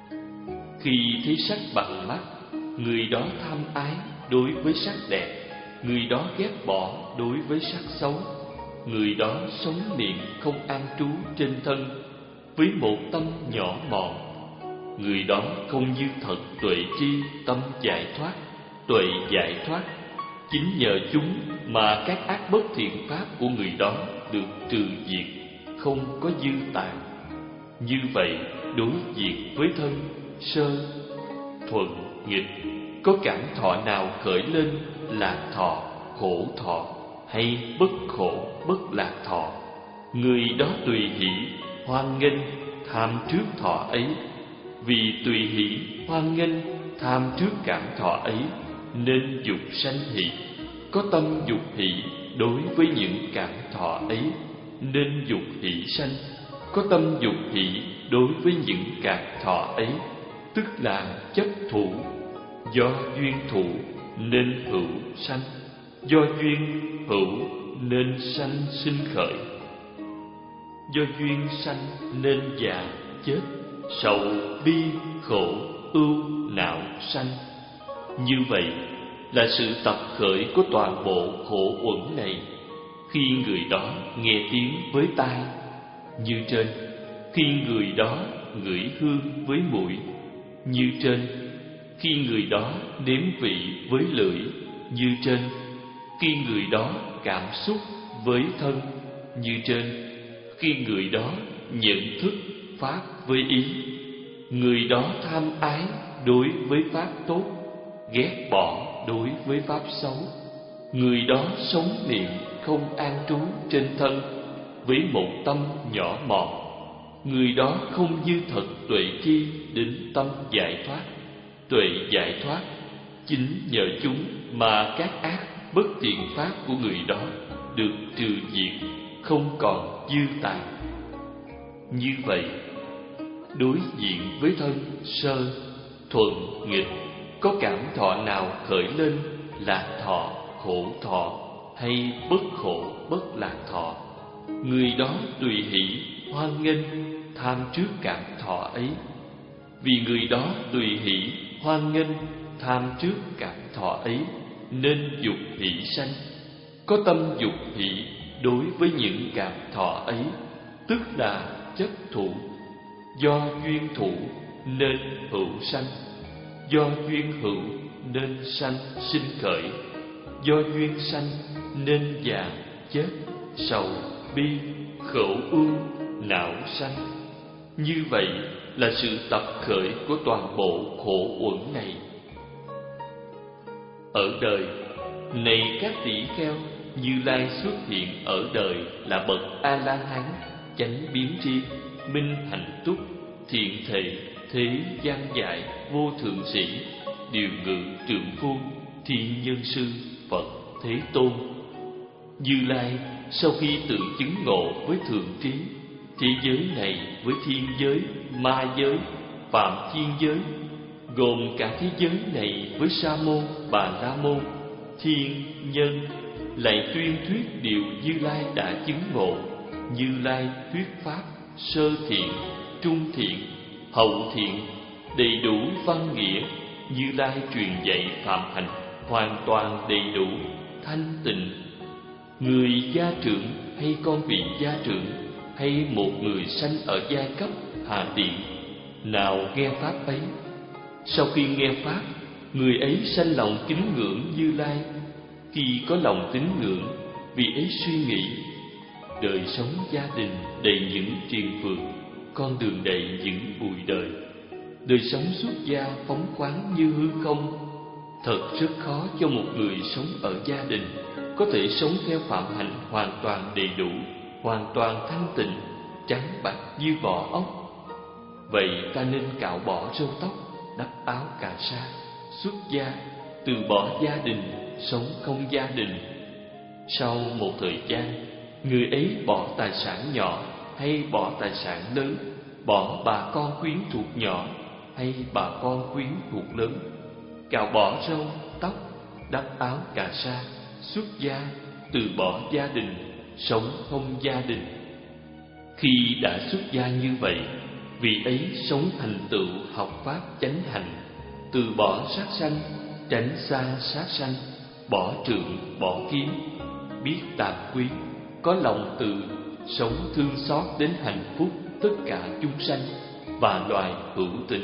Khi thấy sắc bằng mắt, người đó tham ái đối với sắc đẹp, người đó ghét bỏ đối với sắc xấu. Người đó sống niệm không an trú trên thân, với một tâm nhỏ mọn. Người đó không như thật tuệ tri, tâm giải thoát, tuệ giải thoát. Chính nhờ chúng mà các ác bất thiện pháp của người đó được trừ diệt, không có dư tàn. Như vậy, đối diện với thân sơ, thuận, nghịch, có cảm thọ nào khởi lên lạc thọ, khổ thọ, hay bất khổ, bất lạc thọ, người đó tùy hỷ, hoan nghênh, tham trước thọ ấy. Vì tùy hỷ, hoan nghênh, tham trước cảm thọ ấy, nên dục sanh hỷ. Có tâm dục hỷ đối với những cảm thọ ấy, nên dục hỷ sanh. Có tâm dục hỷ đối với những cảm thọ ấy, tức là chấp thủ. Do duyên thủ nên hữu sanh, do duyên hữu nên sanh sinh khởi. Do duyên sanh nên già chết, sầu bi khổ ưu não sanh. Như vậy là sự tập khởi của toàn bộ khổ uẩn này. Khi người đó nghe tiếng với tai, như trên; khi người đó ngửi hương với mũi, như trên; khi người đó nếm vị với lưỡi, như trên; khi người đó cảm xúc với thân, như trên; khi người đó nhận thức pháp với ý. Người đó tham ái đối với pháp tốt, ghét bỏ đối với pháp xấu. Người đó sống niệm không an trú trên thân, với một tâm nhỏ mọn. Người đó không như thật tuệ tri đến tâm giải thoát, tuệ giải thoát. Chính nhờ chúng mà các ác bất thiện pháp của người đó được trừ diệt, không còn dư tàn. Như vậy, đối diện với thân sơ, thuận, nghịch, có cảm thọ nào khởi lên lạc thọ, khổ thọ, hay bất khổ, bất lạc thọ, người đó tùy hỷ, hoan nghênh, tham trước cảm thọ ấy. Vì người đó tùy hỷ, hoan nghênh, tham trước cảm thọ ấy, nên dục hỷ sanh. Có tâm dục hỷ đối với những cảm thọ ấy, tức là chấp thủ. Do duyên thủ nên hữu sanh, do duyên hữu nên sanh sinh khởi, do duyên sanh nên già chết, sầu bi khổ ưu não sanh. Như vậy là sự tập khởi của toàn bộ khổ uẩn này. Ở đời này, các tỷ kheo, Như Lai xuất hiện ở đời là bậc A La Hán, chánh biến tri, minh hạnh túc, thiện thể, thế gian giải, vô thượng sĩ, điều ngự trượng phu, thiên nhân sư, Phật Thế Tôn. Như Lai sau khi tự chứng ngộ với thượng trí, thế giới này với thiên giới, ma giới, phạm thiên giới, gồm cả thế giới này với Sa môn, Bà La môn, thiên nhân, lại tuyên thuyết điều Như Lai đã chứng ngộ. Như Lai thuyết pháp sơ thiện, trung thiện, hậu thiện, đầy đủ văn nghĩa. Như Lai truyền dạy phạm hạnh hoàn toàn đầy đủ, thanh tịnh. Người gia trưởng hay con vị gia trưởng, hay một người sanh ở giai cấp hạ tiện, nào nghe pháp ấy, sau khi nghe pháp, người ấy sanh lòng kính ngưỡng Như Lai. Khi có lòng tín ngưỡng, vì ấy suy nghĩ: đời sống gia đình đầy những triền phượng, con đường đầy những bụi đời. Đời sống xuất gia phóng khoáng như hư không. Thật rất khó cho một người sống ở gia đình có thể sống theo phạm hạnh hoàn toàn đầy đủ, hoàn toàn thanh tịnh, trắng bạch như vỏ ốc. Vậy ta nên cạo bỏ râu tóc, đắp áo cà sa, xuất gia, từ bỏ gia đình, sống không gia đình. Sau một thời gian, người ấy bỏ tài sản nhỏ hay bỏ tài sản lớn, bỏ bà con quyến thuộc nhỏ hay bà con quyến thuộc lớn, cạo bỏ râu, tóc, đắp áo cà sa, xuất gia, từ bỏ gia đình, sống không gia đình. Khi đã xuất gia như vậy, vị ấy sống thành tựu học pháp chánh hạnh, từ bỏ sát sanh, tránh xa sát sanh, bỏ trượng bỏ kiếm, biết tàm quý, có lòng từ, sống thương xót đến hạnh phúc tất cả chúng sanh và loài hữu tình.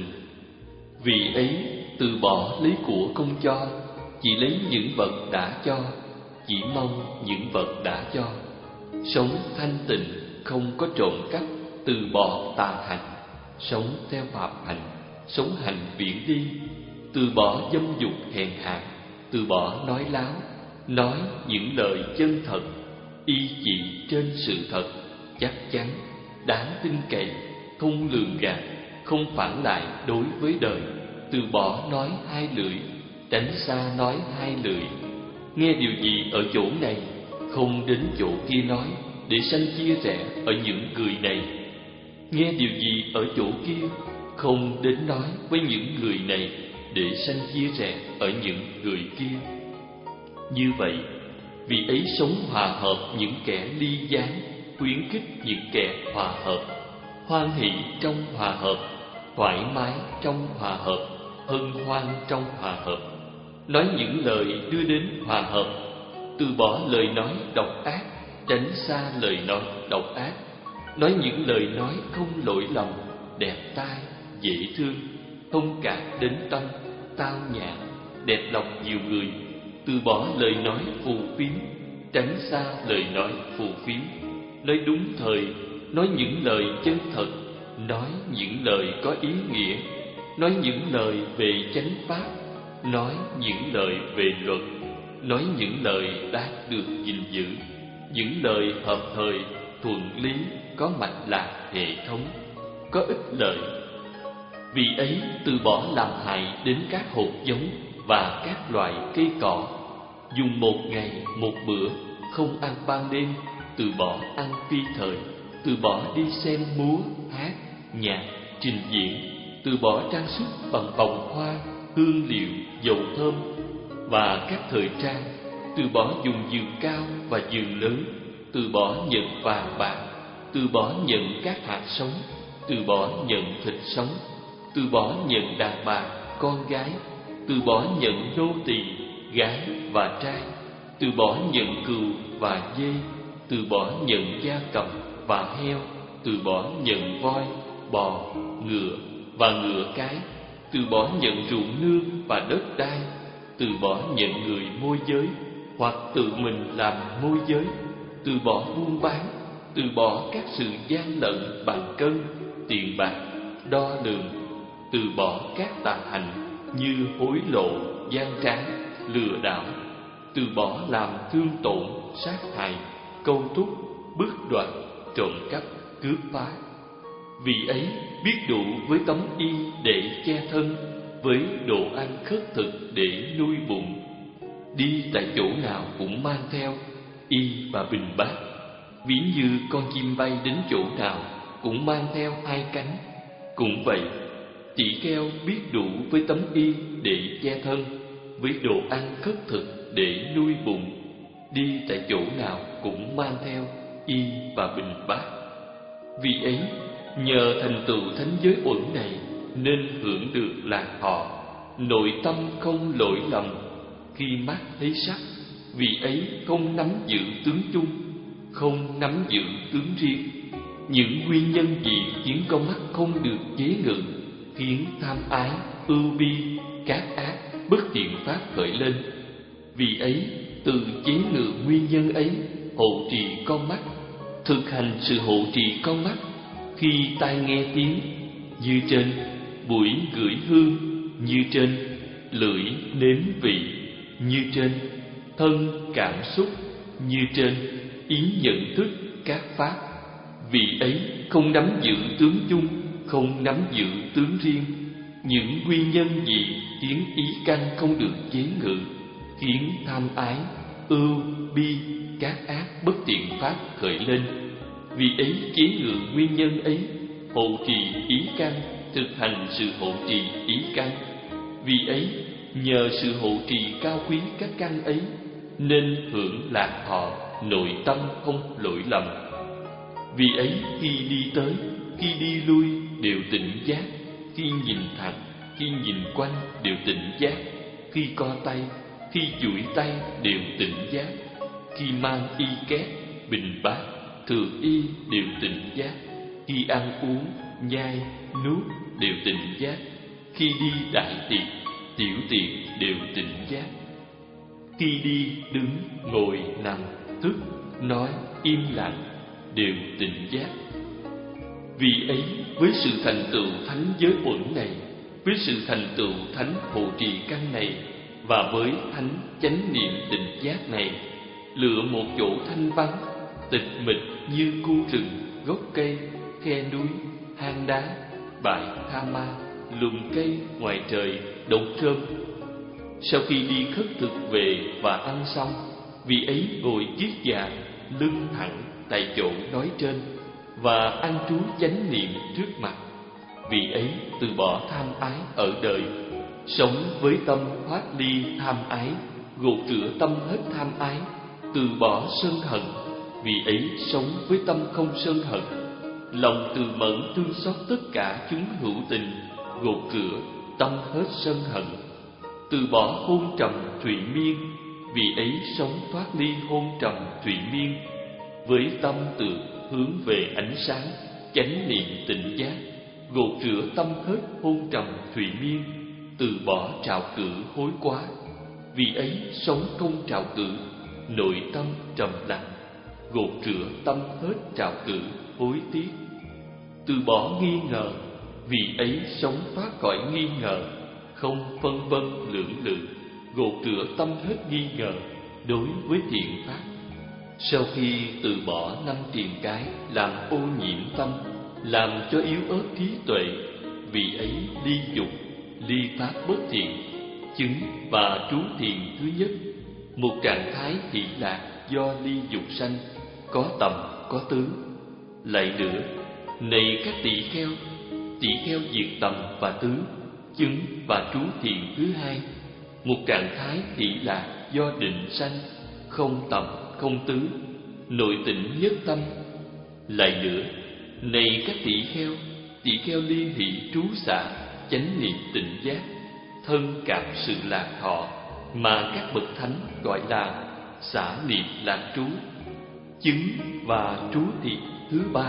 Vì ấy từ bỏ lấy của không cho, chỉ lấy những vật đã cho, chỉ mong những vật đã cho. Sống thanh tịnh, không có trộm cắp, từ bỏ tà hạnh, sống theo pháp hạnh, sống hạnh viễn ly, từ bỏ dâm dục hèn hạ, từ bỏ nói láo, nói những lời chân thật, y chỉ trên sự thật, chắc chắn, đáng tin cậy, không lường gạt, không phản lại đối với đời, từ bỏ nói hai lưỡi, tránh xa nói hai lưỡi. Nghe điều gì ở chỗ này, không đến chỗ kia nói, để sanh chia rẽ ở những người này. Nghe điều gì ở chỗ kia, không đến nói với những người này, để sanh chia rẽ ở những người kia. Như vậy, vì ấy sống hòa hợp những kẻ ly gián, khuyến khích những kẻ hòa hợp, hoan hỷ trong hòa hợp, thoải mái trong hòa hợp, hân hoan trong hòa hợp, nói những lời đưa đến hòa hợp, từ bỏ lời nói độc ác, tránh xa lời nói độc ác, nói những lời nói không lỗi lầm, đẹp tai, dễ thương, thông cảm đến tâm, tao nhã, đẹp lòng nhiều người, từ bỏ lời nói phù phiếm, tránh xa lời nói phù phiếm, nói đúng thời, nói những lời chân thật, nói những lời có ý nghĩa, nói những lời về chánh pháp, nói những lời về luật, nói những lời đáng được gìn giữ, những lời hợp thời, thuận lý, có mạch lạc hệ thống, có ích lợi. Vì ấy từ bỏ làm hại đến các hột giống và các loại cây cỏ, dùng một ngày một bữa, không ăn ban đêm, từ bỏ ăn phi thời, từ bỏ đi xem múa, hát, nhạc, trình diễn, từ bỏ trang sức bằng vòng hoa, hương liệu, dầu thơm và các thời trang, từ bỏ dùng giường cao và giường lớn, từ bỏ nhận vàng bạc, từ bỏ nhận các hạt sống, từ bỏ nhận thịt sống, từ bỏ nhận đàn bà, con gái, từ bỏ nhận nô tỳ, gái và trai, từ bỏ nhận cừu và dê, từ bỏ nhận gia cầm và heo, từ bỏ nhận voi, bò, ngựa và ngựa cái, từ bỏ nhận ruộng nương và đất đai, từ bỏ nhận người môi giới hoặc tự mình làm môi giới, từ bỏ buôn bán, từ bỏ các sự gian lận bằng cân, tiền bạc, đo lường, từ bỏ các tà hành như hối lộ, gian trá, lừa đảo, từ bỏ làm thương tổn, sát hại, câu thúc, bức đoạt, trộm cắp, cướp phá. Vì ấy biết đủ với tấm y để che thân, với đồ ăn khất thực để nuôi bụng, đi tại chỗ nào cũng mang theo y và bình bát. Ví như con chim bay đến chỗ nào cũng mang theo hai cánh. Cũng vậy, tỷ kheo biết đủ với tấm y để che thân, với đồ ăn khất thực để nuôi bụng, đi tại chỗ nào cũng mang theo y và bình bát. Vì ấy, nhờ thành tựu thánh giới uẩn này nên hưởng được lạc thọ, nội tâm không lỗi lầm khi mắt thấy sắc. Vì ấy không nắm giữ tướng chung, không nắm giữ tướng riêng. Những nguyên nhân gì khiến con mắt không được chế ngự, khiến tham ái, ưu bi, các ác, bất thiện pháp khởi lên? Vì ấy từ chế ngự nguyên nhân ấy, hộ trì con mắt, thực hành sự hộ trì con mắt. Khi tai nghe tiếng, như trên; mũi ngửi hương, như trên; lưỡi nếm vị, như trên; thân cảm xúc, như trên; ý nhận thức các pháp. Vì ấy không nắm giữ tướng chung, không nắm giữ tướng riêng. Những nguyên nhân gì khiến ý căn không được chế ngự, khiến tham ái, ưu, bi, các ác bất tiện pháp khởi lên? Vì ấy chế ngự nguyên nhân ấy, hộ trì ý căn, thực hành sự hộ trì ý căn. Vì ấy nhờ sự hộ trì cao quý các căn ấy nên hưởng lạc thọ, nội tâm không lỗi lầm. Vì ấy khi đi tới, khi đi lui đều tỉnh giác, khi nhìn thẳng, khi nhìn quanh đều tỉnh giác, khi co tay, khi duỗi tay đều tỉnh giác, khi mang y két, bình bát, thừa y đều tỉnh giác, khi ăn uống, nhai, nuốt đều tỉnh giác, khi đi đại tiện, tiểu tiện đều tỉnh giác, khi đi, đứng, ngồi, nằm, thức, nói, im lặng đều tỉnh giác. Vì ấy, với sự thành tựu thánh giới uẩn này, với sự thành tựu thánh hộ trì căn này, và với thánh chánh niệm tỉnh giác này, lựa một chỗ thanh vắng, tịch mịch như khu rừng, gốc cây, khe núi, hang đá, bãi tha ma, lùm cây ngoài trời, đống rơm. Sau khi đi khất thực về và ăn xong, vị ấy ngồi kiết dạ, lưng thẳng tại chỗ nói trên, và an trú chánh niệm trước mặt. Vị ấy từ bỏ tham ái ở đời, sống với tâm thoát ly tham ái, gột rửa tâm hết tham ái, từ bỏ sân hận. Vị ấy sống với tâm không sân hận, lòng từ mẫn thương xót tất cả chúng hữu tình, gột rửa tâm hết sân hận, từ bỏ hôn trầm thụy miên. Vị ấy sống thoát ly hôn trầm thụy miên, với tâm từ hướng về ánh sáng chánh niệm tỉnh giác, gột rửa tâm hết hôn trầm thụy miên, từ bỏ trạo cử hối quá. Vì ấy sống không trạo cử, nội tâm trầm lặng, gột rửa tâm hết trạo cử hối tiếc, từ bỏ nghi ngờ. Vì ấy sống thoát khỏi nghi ngờ, không phân vân lưỡng lự, gột rửa tâm hết nghi ngờ đối với thiện pháp. Sau khi từ bỏ năm triền cái làm ô nhiễm tâm, làm cho yếu ớt trí tuệ, vị ấy ly dục, ly pháp bất thiện, chứng và trú thiền thứ nhất, một trạng thái hỷ lạc do ly dục sanh, có tầm có tứ. Lại nữa, này các tỳ kheo, tỳ kheo diệt tầm và tứ, chứng và trú thiền thứ hai, một trạng thái hỷ lạc do định sanh, không tầm không tứ, nội tịnh nhất tâm. Lại nữa, này các tỳ kheo, tỳ kheo ly hỷ trú xả, chánh niệm tỉnh giác, thân cảm sự lạc thọ mà các bậc thánh gọi là xả niệm lạc trú, chứng và trú thiền thứ ba.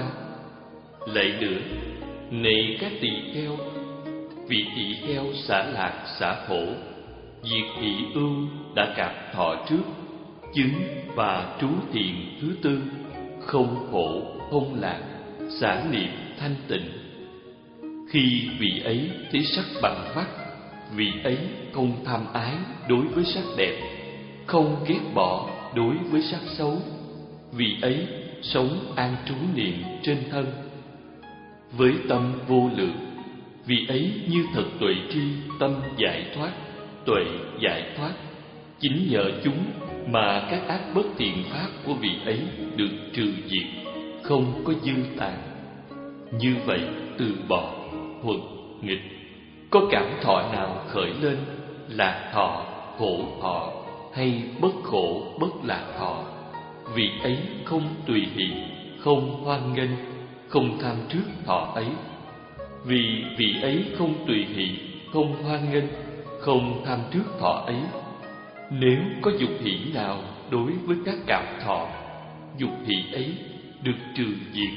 Lại nữa, này các tỳ kheo, vị tỳ kheo xả lạc xả khổ, diệt hỷ ưu đã cảm thọ trước, chứng và trú thiền thứ tư, không khổ không lạc, xả niệm thanh tịnh. Khi vị ấy thấy sắc bằng mắt, vị ấy không tham ái đối với sắc đẹp, không ghét bỏ đối với sắc xấu. Vị ấy sống an trú niệm trên thân, với tâm vô lượng. Vị ấy như thật tuệ tri, tâm giải thoát, tuệ giải thoát. Chính nhờ chúng mà các ác bất thiện pháp của vị ấy được trừ diệt, không có dư tàn. Như vậy, từ bỏ thuận nghịch, có cảm thọ nào khởi lên, lạc thọ, khổ thọ hay bất khổ bất lạc thọ, vị ấy không tùy hỷ, không hoan nghênh, không tham trước thọ ấy. Vì vị ấy không tùy hỷ, không hoan nghênh, không tham trước thọ ấy, nếu có dục hỷ nào đối với các cảm thọ, dục hỷ ấy được trừ diệt.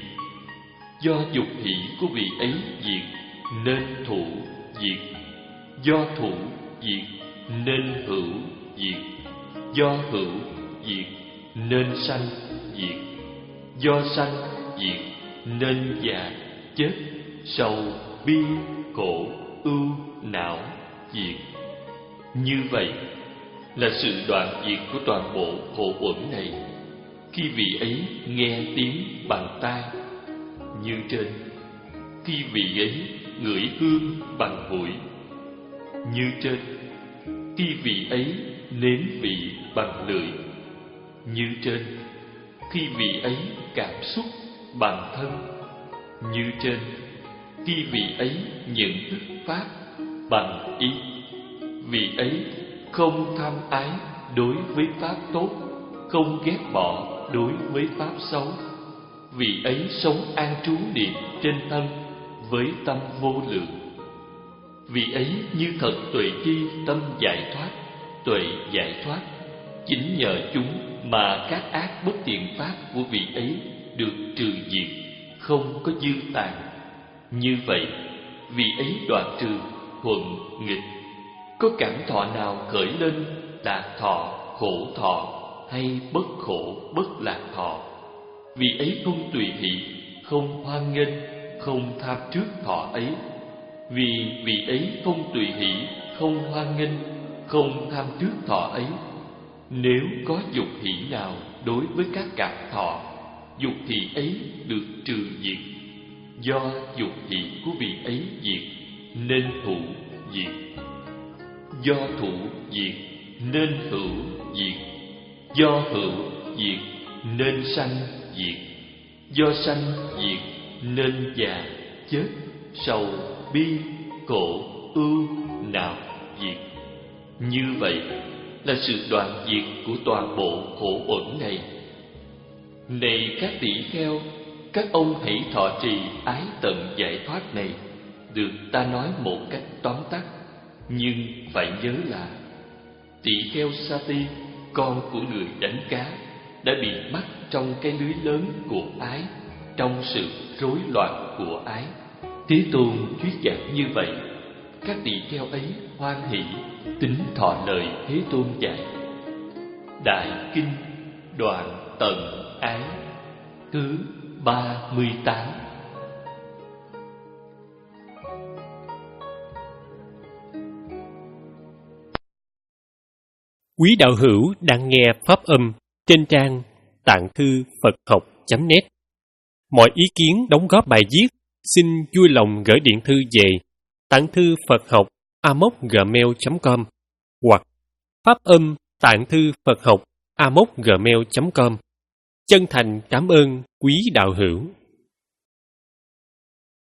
Do dục hỷ của vị ấy diệt nên thủ diệt, do thủ diệt nên hữu diệt, do hữu diệt nên sanh diệt, do sanh diệt nên già chết, sầu bi khổ ưu não diệt. Như vậy là sự đoạn diệt của toàn bộ khổ uẩn này. Khi vị ấy nghe tiếng bằng tai như trên, khi vị ấy ngửi hương bằng mũi như trên, khi vị ấy nếm vị bằng lưỡi như trên, khi vị ấy cảm xúc bằng thân như trên, khi vị ấy nhận thức pháp bằng ý. Vị ấy không tham ái đối với pháp tốt, không ghét bỏ đối với pháp xấu. Vị ấy sống an trú niệm trên thân với tâm vô lượng. Vị ấy như thật tuệ tri, tâm giải thoát, tuệ giải thoát. Chính nhờ chúng mà các ác bất thiện pháp của vị ấy được trừ diệt, không có dư tàn. Như vậy, vị ấy đoạn trừ thuận nghịch. Có cảm thọ nào khởi lên, lạc thọ, khổ thọ hay bất khổ, bất lạc thọ? Vị ấy không tùy hỷ, không hoan nghênh, không tham trước thọ ấy. Vì vị ấy không tùy hỷ, không hoan nghênh, không tham trước thọ ấy. Nếu có dục hỷ nào đối với các cảm thọ, dục hỷ ấy được trừ diệt. Do dục hỷ của vị ấy diệt, nên thủ diệt. Do thủ diệt, nên hữu diệt. Do hữu diệt, nên sanh diệt. Do sanh diệt, nên già, chết, sầu, bi, khổ, ưu, não diệt. Như vậy là sự đoạn diệt của toàn bộ khổ uẩn này. Này các tỷ kheo, các ông hãy thọ trì ái tận giải thoát này. Được ta nói một cách tóm tắt, nhưng phải nhớ là tỷ kheo Sati, con của người đánh cá, đã bị mắc trong cái lưới lớn của ái, trong sự rối loạn của ái. Thế Tôn thuyết giảng như vậy, các tỷ kheo ấy hoan hỷ tín thọ lời Thế Tôn dạy. Đại Kinh Đoạn Tận Ái thứ ba mươi tám. Quý đạo hữu đang nghe pháp âm trên trang tạng thư Phật học chấm net. Mọi ý kiến đóng góp bài viết xin vui lòng gửi điện thư về tạng thư Phật học a m o c gmail chấm com hoặc pháp âm tạng thư Phật học a m o c gmail chấm com. Chân thành cảm ơn quý đạo hữu.